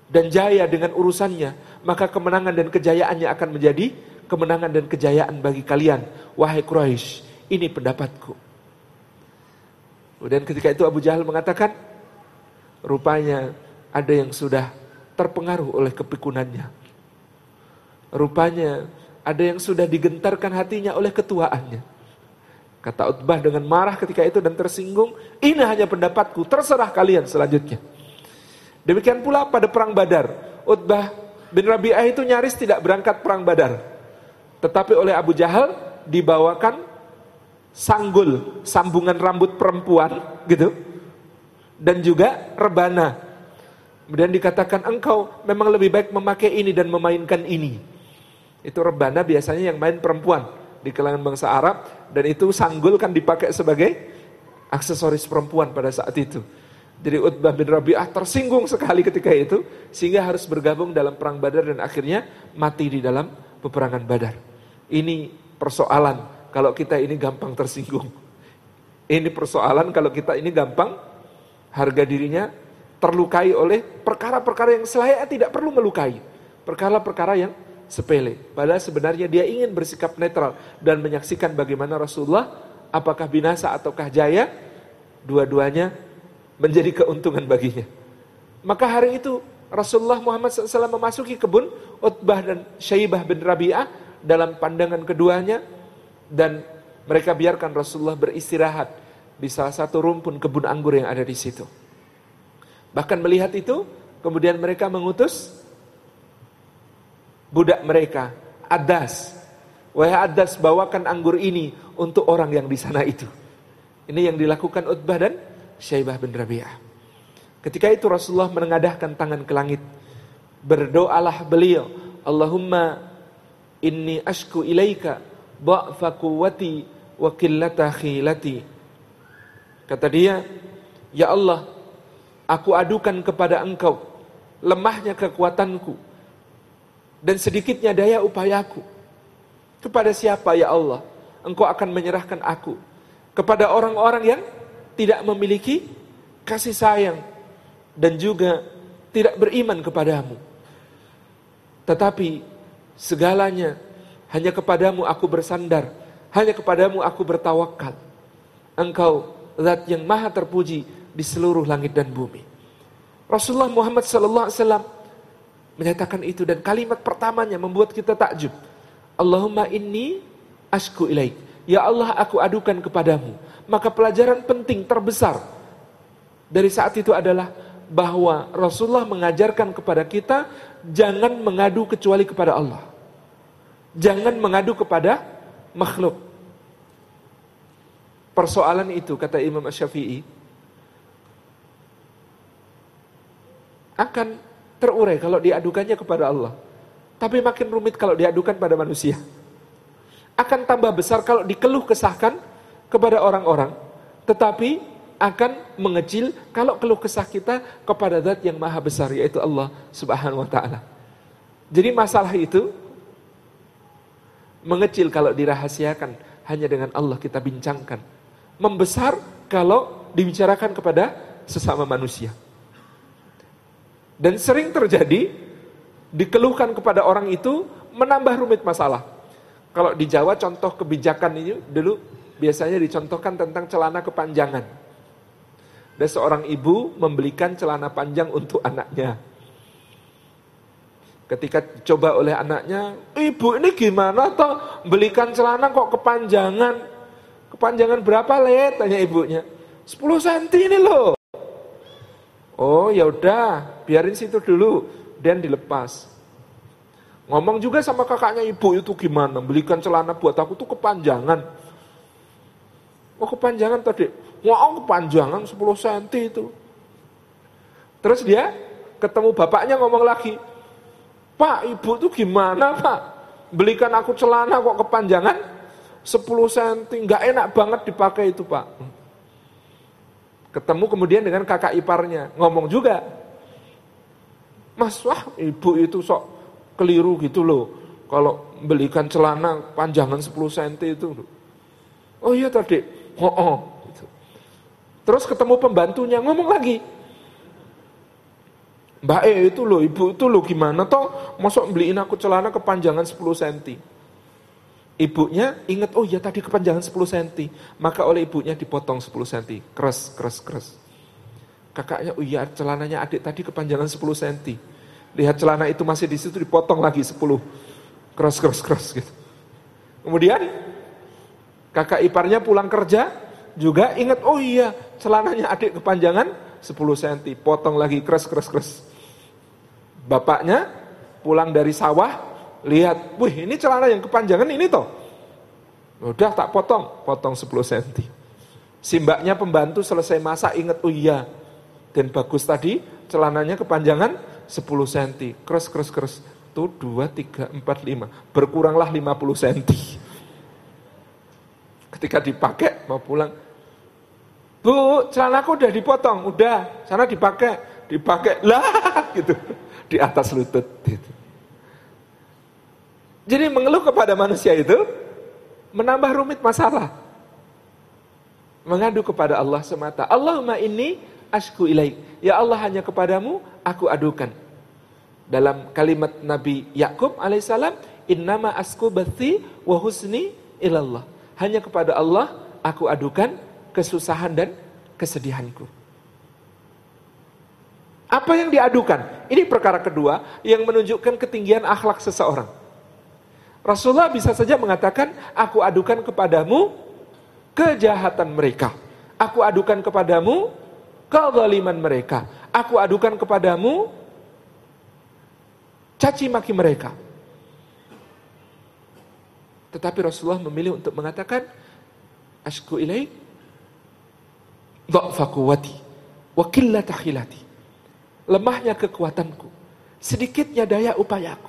dan jaya dengan urusannya, maka kemenangan dan kejayaannya akan menjadi kemenangan dan kejayaan bagi kalian, wahai Quraisy. Ini pendapatku. Kemudian ketika itu Abu Jahal mengatakan, rupanya ada yang sudah terpengaruh oleh kepikunannya. Rupanya ada yang sudah digentarkan hatinya oleh ketuaannya. Kata Utbah dengan marah ketika itu dan tersinggung, ini hanya pendapatku, terserah kalian selanjutnya. Demikian pula pada perang Badar, Utbah bin Rabi'ah itu nyaris tidak berangkat perang Badar. Tetapi oleh Abu Jahal dibawakan sanggul, sambungan rambut perempuan gitu, dan juga rebana. Kemudian dikatakan, engkau memang lebih baik memakai ini dan memainkan ini. Itu rebana biasanya yang main perempuan di kalangan bangsa Arab, dan itu sanggul kan dipakai sebagai aksesoris perempuan pada saat itu. Jadi Utbah bin Rabi'ah tersinggung sekali ketika itu, sehingga harus bergabung dalam perang Badar dan akhirnya mati di dalam peperangan Badar. Ini persoalan kalau kita ini gampang tersinggung. Ini persoalan kalau kita ini gampang harga dirinya terlukai oleh perkara-perkara yang selayaknya tidak perlu melukai. Perkara-perkara yang sepele. Padahal sebenarnya dia ingin bersikap netral dan menyaksikan bagaimana Rasulullah apakah binasa ataukah jaya, dua-duanya menjadi keuntungan baginya. Maka hari itu Rasulullah Muhammad SAW memasuki kebun Utbah dan Syaibah bin Rabi'ah dalam pandangan keduanya, dan mereka biarkan Rasulullah beristirahat di salah satu rumpun kebun anggur yang ada di situ. Bahkan melihat itu, kemudian mereka mengutus budak mereka, Adas. Wahai Adas, bawakan anggur ini untuk orang yang di sana itu. Ini yang dilakukan Utbah dan Syaibah bin Rabi'ah. Ketika itu Rasulullah menengadahkan tangan ke langit. Berdoalah beliau, Allahumma inni ashku ilaika dha'fa quwwati wa qillata khilati. Kata dia, ya Allah, aku adukan kepada engkau lemahnya kekuatanku dan sedikitnya daya upayaku. Kepada siapa ya Allah engkau akan menyerahkan aku? Kepada orang-orang yang tidak memiliki kasih sayang dan juga tidak beriman kepadamu. Tetapi segalanya hanya kepadamu aku bersandar, hanya kepadamu aku bertawakal. Engkau zat yang maha terpuji di seluruh langit dan bumi. Rasulullah Muhammad SAW menyatakan itu, dan kalimat pertamanya membuat kita takjub. Allahumma inni ashku ilaik. Ya Allah, aku adukan kepadamu. Maka pelajaran penting terbesar dari saat itu adalah bahwa Rasulullah mengajarkan kepada kita jangan mengadu kecuali kepada Allah. Jangan mengadu kepada makhluk. Persoalan itu, kata Imam Asy-Syafi'i, akan terurai kalau diadukannya kepada Allah. Tapi makin rumit kalau diadukan pada manusia. Akan tambah besar kalau dikeluh kesahkan kepada orang-orang. Tetapi akan mengecil kalau keluh kesah kita kepada zat yang maha besar, yaitu Allah Subhanahu wa ta'ala. Jadi masalah itu mengecil kalau dirahasiakan, hanya dengan Allah kita bincangkan. Membesar kalau dibicarakan kepada sesama manusia. Dan sering terjadi dikeluhkan kepada orang itu menambah rumit masalah. Kalau di Jawa contoh kebijakan ini dulu biasanya dicontohkan tentang celana kepanjangan. Ada seorang ibu membelikan celana panjang untuk anaknya. Ketika dicoba oleh anaknya, ibu ini gimana toh belikan celana kok kepanjangan? Kepanjangan berapa Le? Tanya ibunya. 10 cm ini loh. Oh ya udah, biarin situ dulu, dan dilepas. Ngomong juga sama kakaknya, ibu itu gimana? Belikan celana buat aku tuh kepanjangan. Oh kepanjangan tadi. Wah kepanjangan 10 cm itu. Terus dia ketemu bapaknya ngomong lagi. Pak, ibu tuh gimana pak? Belikan aku celana kok kepanjangan 10 cm. Gak enak banget dipakai itu pak. Ketemu kemudian dengan kakak iparnya, ngomong juga. Mas, wah ibu itu sok keliru gitu loh. Kalau belikan celana panjangan 10 cm itu. Oh iya tadi. Gitu. Terus ketemu pembantunya, ngomong lagi. Mbak itu loh, ibu itu loh gimana toh, masuk beliin aku celana kepanjangan 10 cm. Ibunya ingat, oh ya tadi kepanjangan 10 cm. Maka oleh ibunya dipotong 10 cm. Keras. Kakaknya, oh iya celananya adik tadi kepanjangan 10 cm. Lihat celana itu masih di situ, dipotong lagi 10. Keras gitu. Kemudian kakak iparnya pulang kerja juga ingat, oh iya celananya adik kepanjangan 10 cm. Potong lagi keras. Bapaknya pulang dari sawah, lihat, wih ini celana yang kepanjangan ini toh. Udah tak potong 10 cm. Si mbaknya pembantu selesai masak ingat, oh iya, dan bagus tadi celananya kepanjangan 10 cm. Keras. Tuh 2, 3, 4, 5. Berkuranglah 50 cm. Ketika dipakai mau pulang, Bu, celanaku udah dipotong, udah, sana dipakai lah gitu. Di atas lutut gitu. Jadi mengeluh kepada manusia itu menambah rumit masalah. Mengadu kepada Allah semata. Allahumma inni ashku ilaik. Ya Allah, hanya kepadamu aku adukan. Dalam kalimat Nabi Yakub alaihissalam, innama asku bathi wa husni ilallah. Hanya kepada Allah aku adukan kesusahan dan kesedihanku. Apa yang diadukan? Ini perkara kedua yang menunjukkan ketinggian akhlak seseorang. Rasulullah bisa saja mengatakan, aku adukan kepadamu kejahatan mereka. Aku adukan kepadamu kezaliman mereka. Aku adukan kepadamu caci maki mereka. Tetapi Rasulullah memilih untuk mengatakan, ashku ilaik dha'fa quwwati wa qillata hilati. Lemahnya kekuatanku, sedikitnya daya upayaku.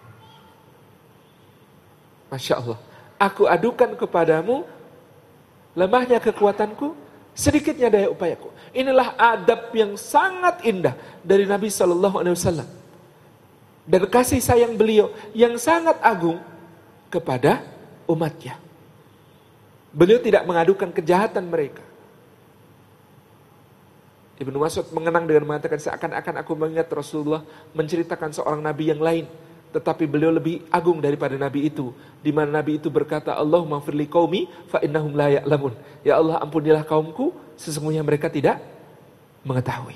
Masya Allah. Aku adukan kepadamu lemahnya kekuatanku, sedikitnya daya upayaku. Inilah adab yang sangat indah dari Nabi SAW. Dan kasih sayang beliau yang sangat agung kepada umatnya. Beliau tidak mengadukan kejahatan mereka. Ibnu Mas'ud mengenang dengan mengatakan, seakan-akan aku mengingat Rasulullah menceritakan seorang nabi yang lain, tetapi beliau lebih agung daripada nabi itu, di mana nabi itu berkata, Allahumma firli qaumi fa innahum la ya'lamun. Ya Allah, ampunilah kaumku, sesungguhnya mereka tidak mengetahui.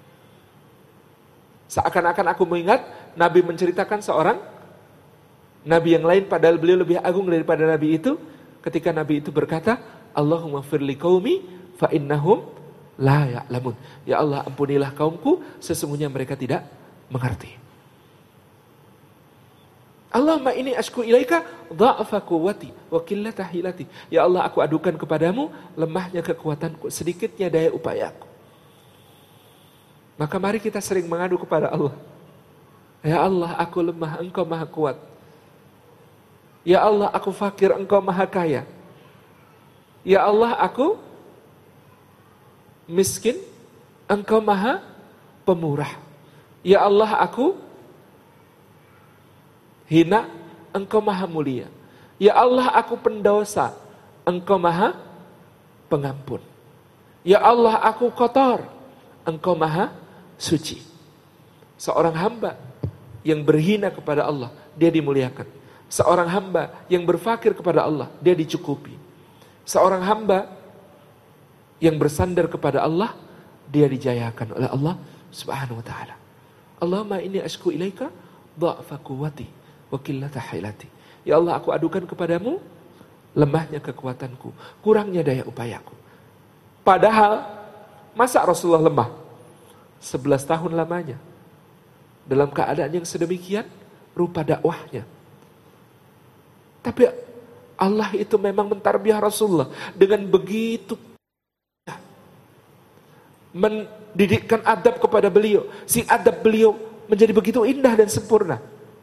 Seakan-akan aku mengingat nabi menceritakan seorang nabi yang lain, padahal beliau lebih agung daripada nabi itu, ketika nabi itu berkata, Allahumma firli qaumi fa innahum la ya'lamun. Ya Allah, ampunilah kaumku, sesungguhnya mereka tidak mengerti. Allahumma inni ashku ilaika dha'fa quwwati wa qillata hilati. Ya Allah, aku adukan kepadamu lemahnya kekuatanku, sedikitnya daya upayaku. Maka mari kita sering mengadu kepada Allah. Ya Allah, aku lemah, Engkau maha kuat. Ya Allah, aku fakir, Engkau maha kaya. Ya Allah, aku miskin, Engkau maha pemurah. Ya Allah, aku hina, Engkau maha mulia. Ya Allah, aku pendosa, Engkau maha pengampun. Ya Allah, aku kotor, Engkau maha suci. Seorang hamba yang berhina kepada Allah, dia dimuliakan. Seorang hamba yang berfakir kepada Allah, dia dicukupi. Seorang hamba yang bersandar kepada Allah, dia dijayakan oleh Allah Subhanahu wa taala. Allahumma inni ashku ilaika dha'fa quwwati wa qillata hilati. Ya Allah, aku adukan kepadamu lemahnya kekuatanku, kurangnya daya upayaku. Padahal masa Rasulullah lemah? 11 tahun lamanya. Dalam keadaan yang sedemikian rupa dakwahnya. Tapi Allah itu memang mentarbiah Rasulullah dengan begitu, mendidikkan adab kepada beliau. Si adab beliau menjadi begitu indah dan sempurna.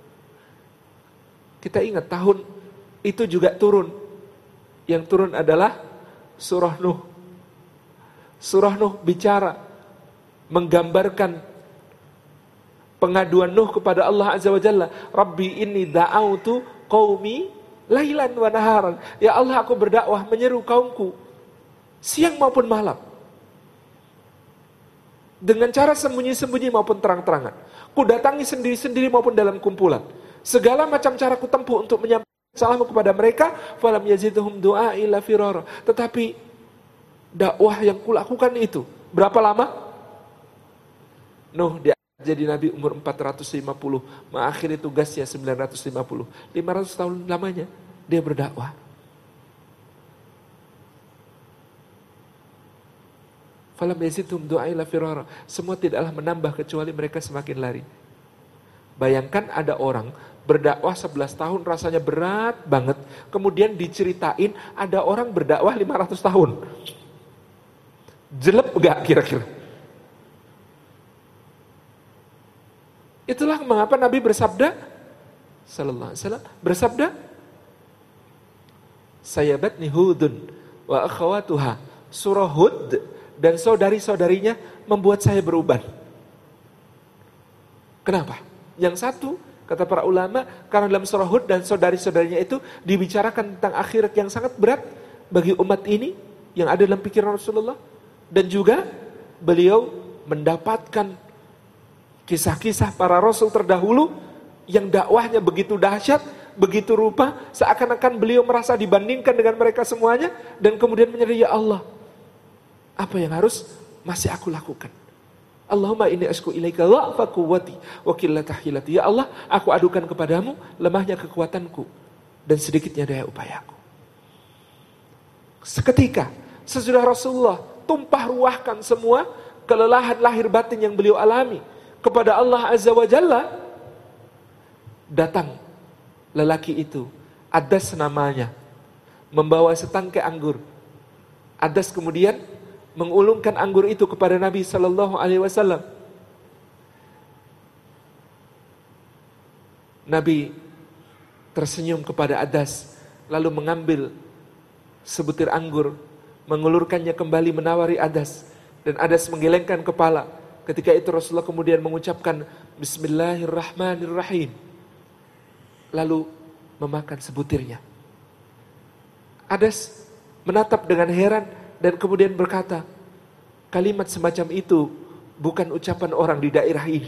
Kita ingat tahun itu juga turun. Yang turun adalah surah Nuh. Surah Nuh bicara, menggambarkan pengaduan Nuh kepada Allah Azza wa Jalla. Rabbi inni da'autu qaumi lailan wa naharan. Ya Allah, aku berdakwah menyeru kaumku siang maupun malam. Dengan cara sembunyi-sembunyi maupun terang-terangan. Ku datangi sendiri-sendiri maupun dalam kumpulan. Segala macam cara ku tempuh untuk menyampaikan salamku kepada mereka. Falam yazidhum du'a illa firara. Tetapi dakwah yang kulakukan itu. Berapa lama? Nuh dia jadi Nabi umur 450. Mengakhiri tugasnya 950. 500 tahun lamanya dia berdakwah. Falam yazidhum du'a illa firara. Semua tidaklah menambah kecuali mereka semakin lari. Bayangkan ada orang berdakwah 11 tahun rasanya berat banget. Kemudian diceritain ada orang berdakwah 500 tahun. Jelek gak kira-kira? Itulah mengapa Nabi bersabda sallallahu alaihi wasallam bersabda, sayabatni Hudun wa akhawatuha. Surah Hud dan saudari-saudarinya membuat saya beruban. Kenapa? Yang satu, kata para ulama, karena dalam surah Hud dan saudari-saudarinya itu dibicarakan tentang akhirat yang sangat berat bagi umat ini yang ada dalam pikiran Rasulullah. Dan juga beliau mendapatkan kisah-kisah para rasul terdahulu yang dakwahnya begitu dahsyat, begitu rupa, seakan-akan beliau merasa dibandingkan dengan mereka semuanya. Dan kemudian menyadari, ya Allah, apa yang harus masih aku lakukan? Allahumma inni ashku ilaika dha'fa quwwati wa qillata hilati. Ya Allah, aku adukan kepadamu lemahnya kekuatanku dan sedikitnya daya upayaku. Seketika sesudah Rasulullah tumpah ruahkan semua kelelahan lahir batin yang beliau alami kepada Allah Azza wa Jalla, datang lelaki itu, Adas namanya, membawa setangkai anggur. Adas kemudian mengulungkan anggur itu kepada Nabi sallallahu alaihi wasallam. Nabi tersenyum kepada Adas, lalu mengambil sebutir anggur, mengulurkannya kembali menawari Adas, dan Adas menggelengkan kepala. Ketika itu Rasulullah kemudian mengucapkan Bismillahirrahmanirrahim, lalu memakan sebutirnya. Adas menatap dengan heran dan kemudian berkata, kalimat semacam itu bukan ucapan orang di daerah ini.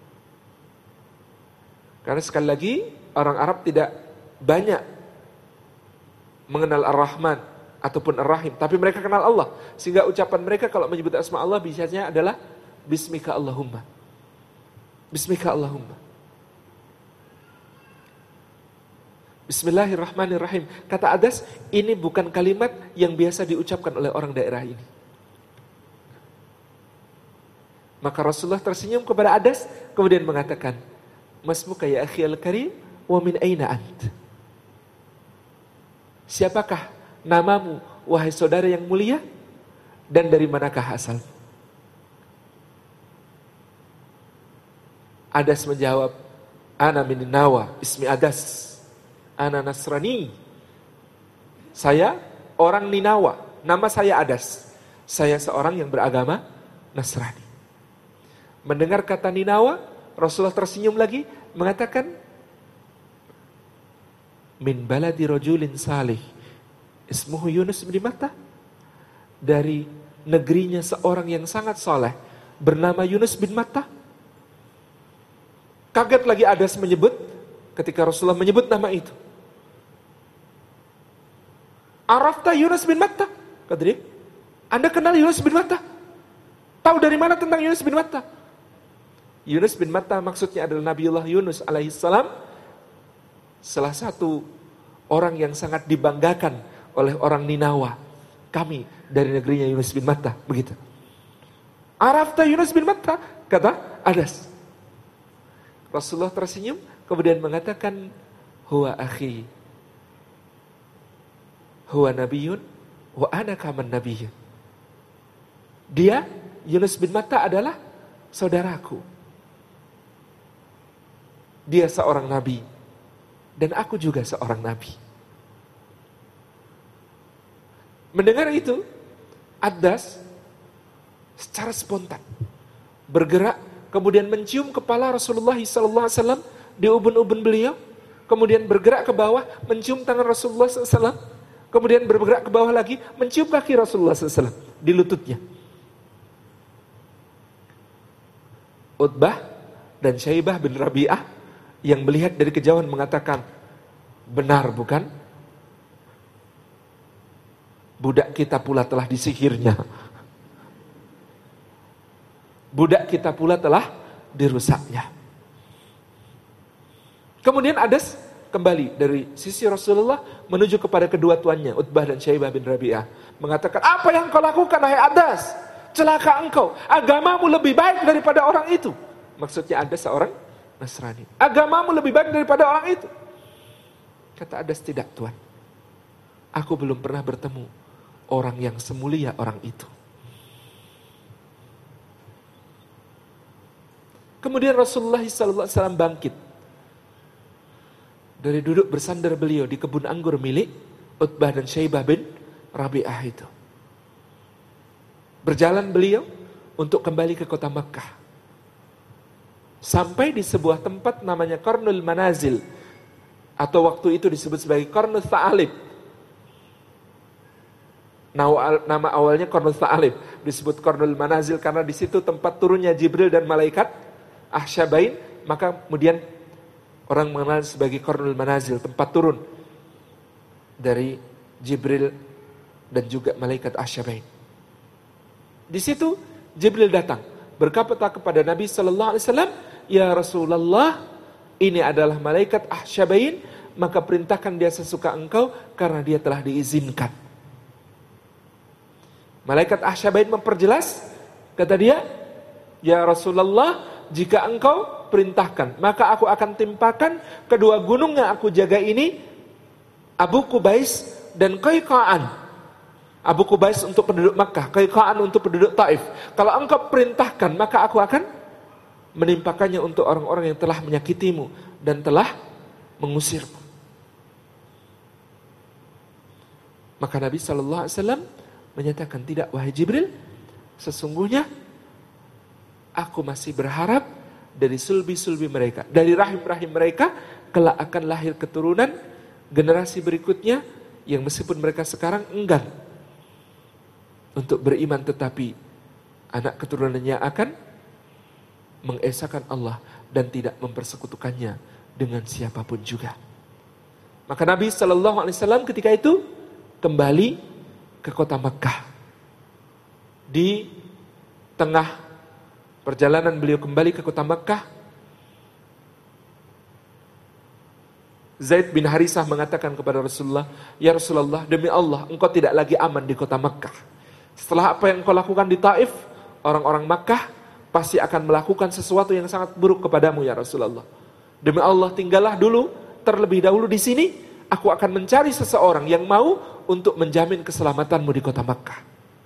Karena sekali lagi, orang Arab tidak banyak mengenal Ar-Rahman ataupun Ar-Rahim, tapi mereka kenal Allah. Sehingga ucapan mereka kalau menyebut asma Allah biasanya adalah Bismika Allahumma. Bismika Allahumma. Bismillahirrahmanirrahim. Kata Adas, ini bukan kalimat yang biasa diucapkan oleh orang daerah ini. Maka Rasulullah tersenyum kepada Adas, kemudian mengatakan, Masmuka ya akhi al-karim, wa min aina ant? Siapakah namamu, wahai saudara yang mulia, dan dari manakah asalmu? Adas menjawab, Ana min Nawa, ismi Adas. Ana Nasrani. Saya orang Ninawa, nama saya Adas. Saya seorang yang beragama Nasrani. Mendengar kata Ninawa, Rasulullah tersenyum lagi, mengatakan, Min baladi rajulin salih, ismuhu Yunus bin Matta. Dari negerinya seorang yang sangat saleh, bernama Yunus bin Matta. Kaget lagi Adas menyebut, ketika Rasulullah menyebut nama itu. Arafta Yunus bin Matta? Kata dia, Anda kenal Yunus bin Matta? Tahu dari mana tentang Yunus bin Matta? Yunus bin Matta maksudnya adalah Nabiullah Yunus alaihissalam, salah satu orang yang sangat dibanggakan oleh orang Ninawa. Kami dari negerinya Yunus bin Matta, begitu. Arafta Yunus bin Matta? Kata Adas. Rasulullah tersenyum, kemudian mengatakan, Huwa akhi, huwa nabiyun, wa ana kaman nabiyun. Dia, Yunus bin Matta adalah saudaraku. Dia seorang nabi, dan aku juga seorang nabi. Mendengar itu, Adas secara spontan bergerak, kemudian mencium kepala Rasulullah SAW di ubun-ubun beliau, kemudian bergerak ke bawah, mencium tangan Rasulullah SAW, kemudian bergerak ke bawah lagi, mencium kaki Rasulullah SAW di lututnya. Utbah dan Syaibah bin Rabi'ah yang melihat dari kejauhan mengatakan, benar bukan? Budak kita pula telah disihirnya. Budak kita pula telah dirusaknya. Kemudian Adas kembali dari sisi Rasulullah menuju kepada kedua tuannya, Utbah dan Syaibah bin Rabi'ah. Mengatakan, apa yang kau lakukan hai Adas? Celaka engkau, agamamu lebih baik daripada orang itu. Maksudnya Adas seorang Nasrani. Agamamu lebih baik daripada orang itu. Kata Adas, tidak Tuan. Aku belum pernah bertemu orang yang semulia orang itu. Kemudian Rasulullah SAW bangkit dari duduk bersandar beliau di kebun anggur milik Utbah dan Syaibah bin Rabi'ah itu. Berjalan beliau untuk kembali ke kota Makkah. Sampai di sebuah tempat namanya Qarnul Manazil, atau waktu itu disebut sebagai Qarnul Tha'alib. Nama awalnya Qarnul Tha'alib, disebut Qarnul Manazil karena di situ tempat turunnya Jibril dan malaikat Ahsyabain, maka kemudian orang mengenal sebagai Qarnul Manazil, tempat turun dari Jibril dan juga malaikat Ahsyabain. Di situ Jibril datang berkata kepada Nabi sallallahu alaihi wasallam, "Ya Rasulullah, ini adalah malaikat Ahsyabain, maka perintahkan dia sesuka engkau karena dia telah diizinkan." Malaikat Ahsyabain memperjelas, kata dia, "Ya Rasulullah, jika engkau perintahkan, maka aku akan timpakan kedua gunung yang aku jaga ini, Abu Qubais dan Qaiqa'an." Abu Qubais untuk penduduk Makkah, Qaiqa'an untuk penduduk Taif. Kalau engkau perintahkan, maka aku akan menimpakannya untuk orang-orang yang telah menyakitimu dan telah mengusirmu. Maka Nabi SAW menyatakan, tidak wahai Jibril, sesungguhnya aku masih berharap dari sulbi-sulbi mereka, dari rahim-rahim mereka, kelak akan lahir keturunan generasi berikutnya yang meskipun mereka sekarang enggan untuk beriman, tetapi anak keturunannya akan mengesahkan Allah dan tidak mempersekutukannya dengan siapapun juga. Maka Nabi SAW ketika itu kembali ke kota Makkah. Di tengah perjalanan beliau kembali ke kota Makkah, Zaid bin Harisah mengatakan kepada Rasulullah, "Ya Rasulullah, demi Allah, engkau tidak lagi aman di kota Makkah. Setelah apa yang kau lakukan di Taif, orang-orang Makkah pasti akan melakukan sesuatu yang sangat buruk kepadamu ya Rasulullah. Demi Allah, tinggallah dulu, terlebih dahulu di sini. Aku akan mencari seseorang yang mau untuk menjamin keselamatanmu di kota Makkah."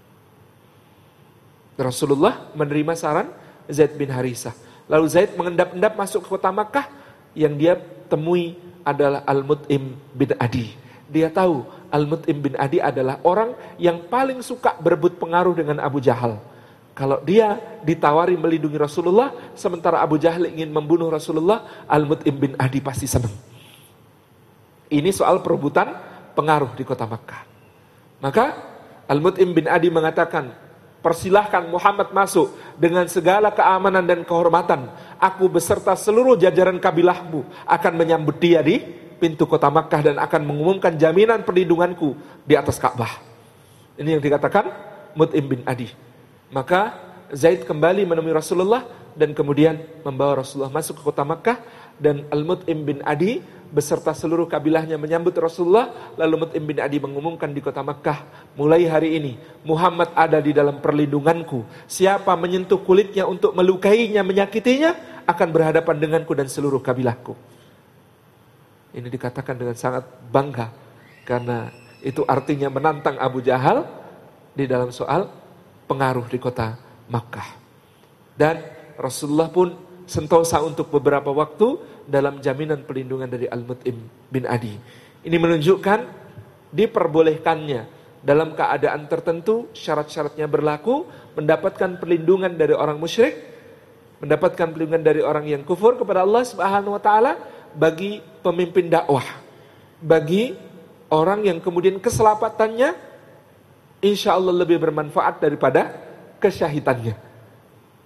Rasulullah menerima saran Zaid bin Harisah. Lalu Zaid mengendap-endap masuk ke kota Makkah. Yang dia temui adalah Al-Mut'im bin Adi. Dia tahu Al-Mut'im bin Adi adalah orang yang paling suka berebut pengaruh dengan Abu Jahal. Kalau dia ditawari melindungi Rasulullah, sementara Abu Jahal ingin membunuh Rasulullah, Al-Mut'im bin Adi pasti senang. Ini soal perebutan pengaruh di kota Makkah. Maka Al-Mut'im bin Adi mengatakan, "Persilahkan Muhammad masuk dengan segala keamanan dan kehormatan. Aku beserta seluruh jajaran kabilahmu akan menyambut dia di pintu kota Makkah dan akan mengumumkan jaminan perlindunganku di atas Ka'bah." Ini yang dikatakan Mut'im bin Adi. Maka Zaid kembali menemui Rasulullah dan kemudian membawa Rasulullah masuk ke kota Makkah, dan Al-Mut'im bin Adi beserta seluruh kabilahnya menyambut Rasulullah. Lalu Mut'im bin Adi mengumumkan di kota Makkah, "Mulai hari ini Muhammad ada di dalam perlindunganku. Siapa menyentuh kulitnya untuk melukainya, menyakitinya, akan berhadapan denganku dan seluruh kabilahku." Ini dikatakan dengan sangat bangga, karena itu artinya menantang Abu Jahal di dalam soal pengaruh di kota Makkah. Dan Rasulullah pun sentosa untuk beberapa waktu dalam jaminan perlindungan dari Al-Mut'im bin Adi. Ini menunjukkan diperbolehkannya dalam keadaan tertentu, syarat-syaratnya berlaku, mendapatkan perlindungan dari orang musyrik, mendapatkan perlindungan dari orang yang kufur kepada Allah Subhanahu wa taala, bagi pemimpin dakwah, bagi orang yang kemudian keselamatannya insya Allah lebih bermanfaat daripada kesyahitannya.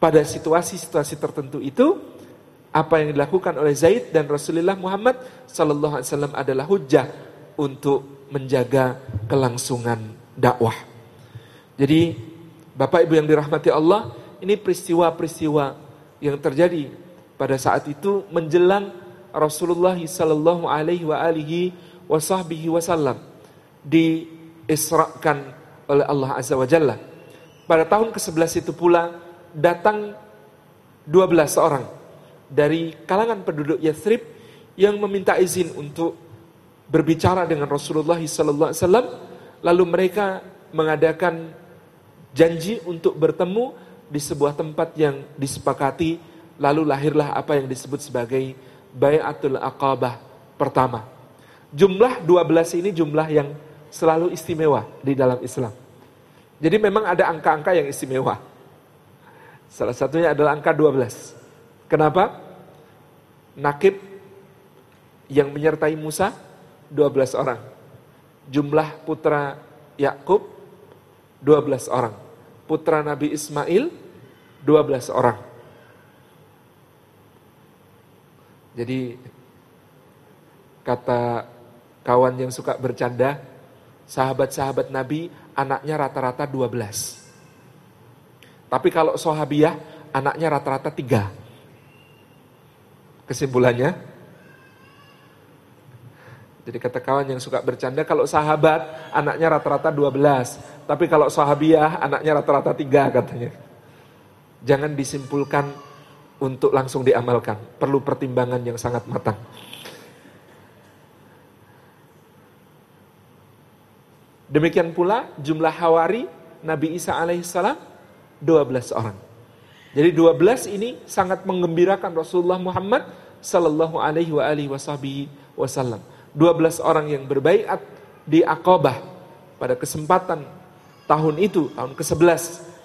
pada situasi-situasi tertentu itu, apa yang dilakukan oleh Zaid dan Rasulullah Muhammad sallallahu alaihi wasallam adalah hujjah untuk menjaga kelangsungan dakwah. Jadi Bapak Ibu yang dirahmati Allah, ini peristiwa-peristiwa yang terjadi pada saat itu menjelang Rasulullah sallallahu alaihi wasallam diisrakan oleh Allah Azza wa Jalla. Pada tahun ke-11 itu pula datang 12 orang dari kalangan penduduk Yathrib yang meminta izin untuk berbicara dengan Rasulullah sallallahu alaihi wasallam, lalu mereka mengadakan janji untuk bertemu di sebuah tempat yang disepakati, lalu lahirlah apa yang disebut sebagai Bai'atul Aqabah pertama. Jumlah 12 ini jumlah yang selalu istimewa di dalam Islam. Jadi memang ada angka-angka yang istimewa. Salah satunya adalah angka 12. Kenapa? Nakib yang menyertai Musa 12 orang. Jumlah putra Yakub 12 orang. Putra Nabi Ismail 12 orang. Jadi kata kawan yang suka bercanda, sahabat-sahabat Nabi anaknya rata-rata 12. Tapi kalau sahabiyah anaknya rata-rata 3. Kesimpulannya, jadi kata kawan yang suka bercanda, kalau sahabat anaknya rata-rata 12, tapi kalau sahabiyah anaknya rata-rata 3 katanya. Jangan disimpulkan untuk langsung diamalkan, perlu pertimbangan yang sangat matang. Demikian pula jumlah hawari Nabi Isa alaihissalam 12 orang. Jadi 12 ini sangat menggembirakan Rasulullah Muhammad sallallahu alaihi wasallam. 12 orang yang berbaiat di Aqabah pada kesempatan tahun itu, tahun ke-11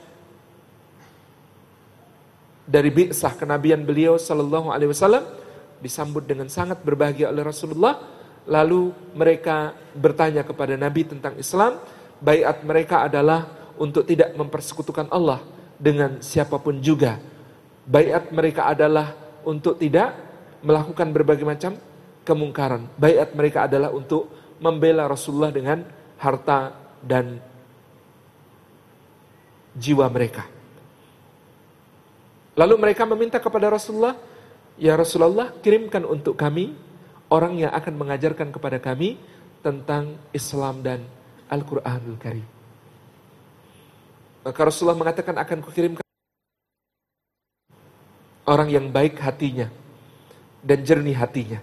dari bi'sah kenabian beliau sallallahu alaihi wasallam, disambut dengan sangat berbahagia oleh Rasulullah. Lalu mereka bertanya kepada Nabi tentang Islam. Baiat mereka adalah untuk tidak mempersekutukan Allah dengan siapapun juga. Baiat mereka adalah untuk tidak melakukan berbagai macam kemungkaran. Baiat mereka adalah untuk membela Rasulullah dengan harta dan jiwa mereka. Lalu mereka meminta kepada Rasulullah, ya Rasulullah, kirimkan untuk kami orang yang akan mengajarkan kepada kami tentang Islam dan Al-Quranul Karim. Maka Rasulullah mengatakan, akan kukirimkan orang yang baik hatinya dan jernih hatinya.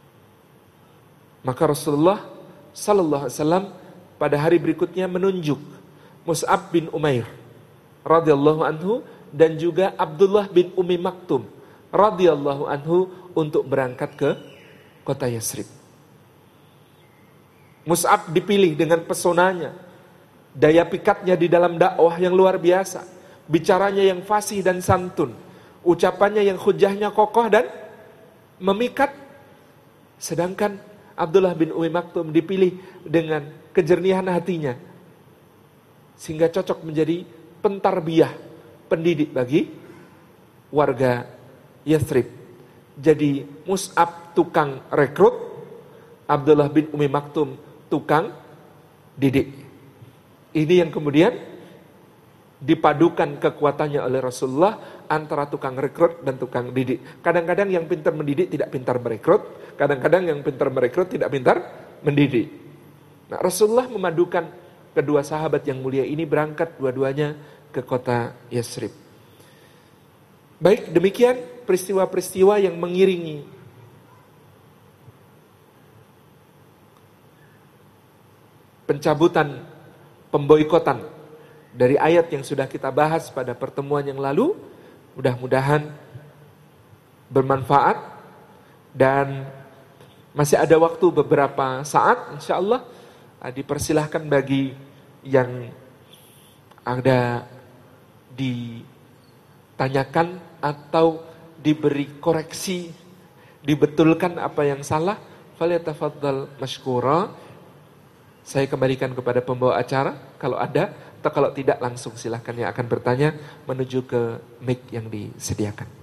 Maka Rasulullah sallallahu alaihi wasallam pada hari berikutnya menunjuk Mus'ab bin Umair radhiyallahu anhu dan juga Abdullah bin Ummi Maktum radhiyallahu anhu untuk berangkat ke kota Yathrib. Mus'ab dipilih dengan pesonanya, daya pikatnya di dalam dakwah yang luar biasa, bicaranya yang fasih dan santun, ucapannya yang hujahnya kokoh dan memikat. Sedangkan Abdullah bin Ummi Maktum dipilih dengan kejernihan hatinya, sehingga cocok menjadi pentarbiyah, pendidik bagi warga Yathrib. Jadi Mus'ab tukang rekrut, Abdullah bin Ummi Maktum tukang didik. Ini yang kemudian dipadukan kekuatannya oleh Rasulullah antara tukang rekrut dan tukang didik. Kadang-kadang yang pintar mendidik tidak pintar merekrut, kadang-kadang yang pintar merekrut tidak pintar mendidik. Nah, Rasulullah memadukan kedua sahabat yang mulia ini, berangkat dua-duanya ke kota Yathrib. Baik, demikian peristiwa-peristiwa yang mengiringi pencabutan, pemboikotan dari ayat yang sudah kita bahas pada pertemuan yang lalu. Mudah-mudahan bermanfaat dan masih ada waktu beberapa saat, insyaallah dipersilahkan bagi yang ada ditanyakan atau diberi koreksi, dibetulkan apa yang salah, falyatafaddal mashkura. Saya kembalikan kepada pembawa acara kalau ada, Atau kalau tidak langsung silahkan yang akan bertanya menuju ke mic yang disediakan.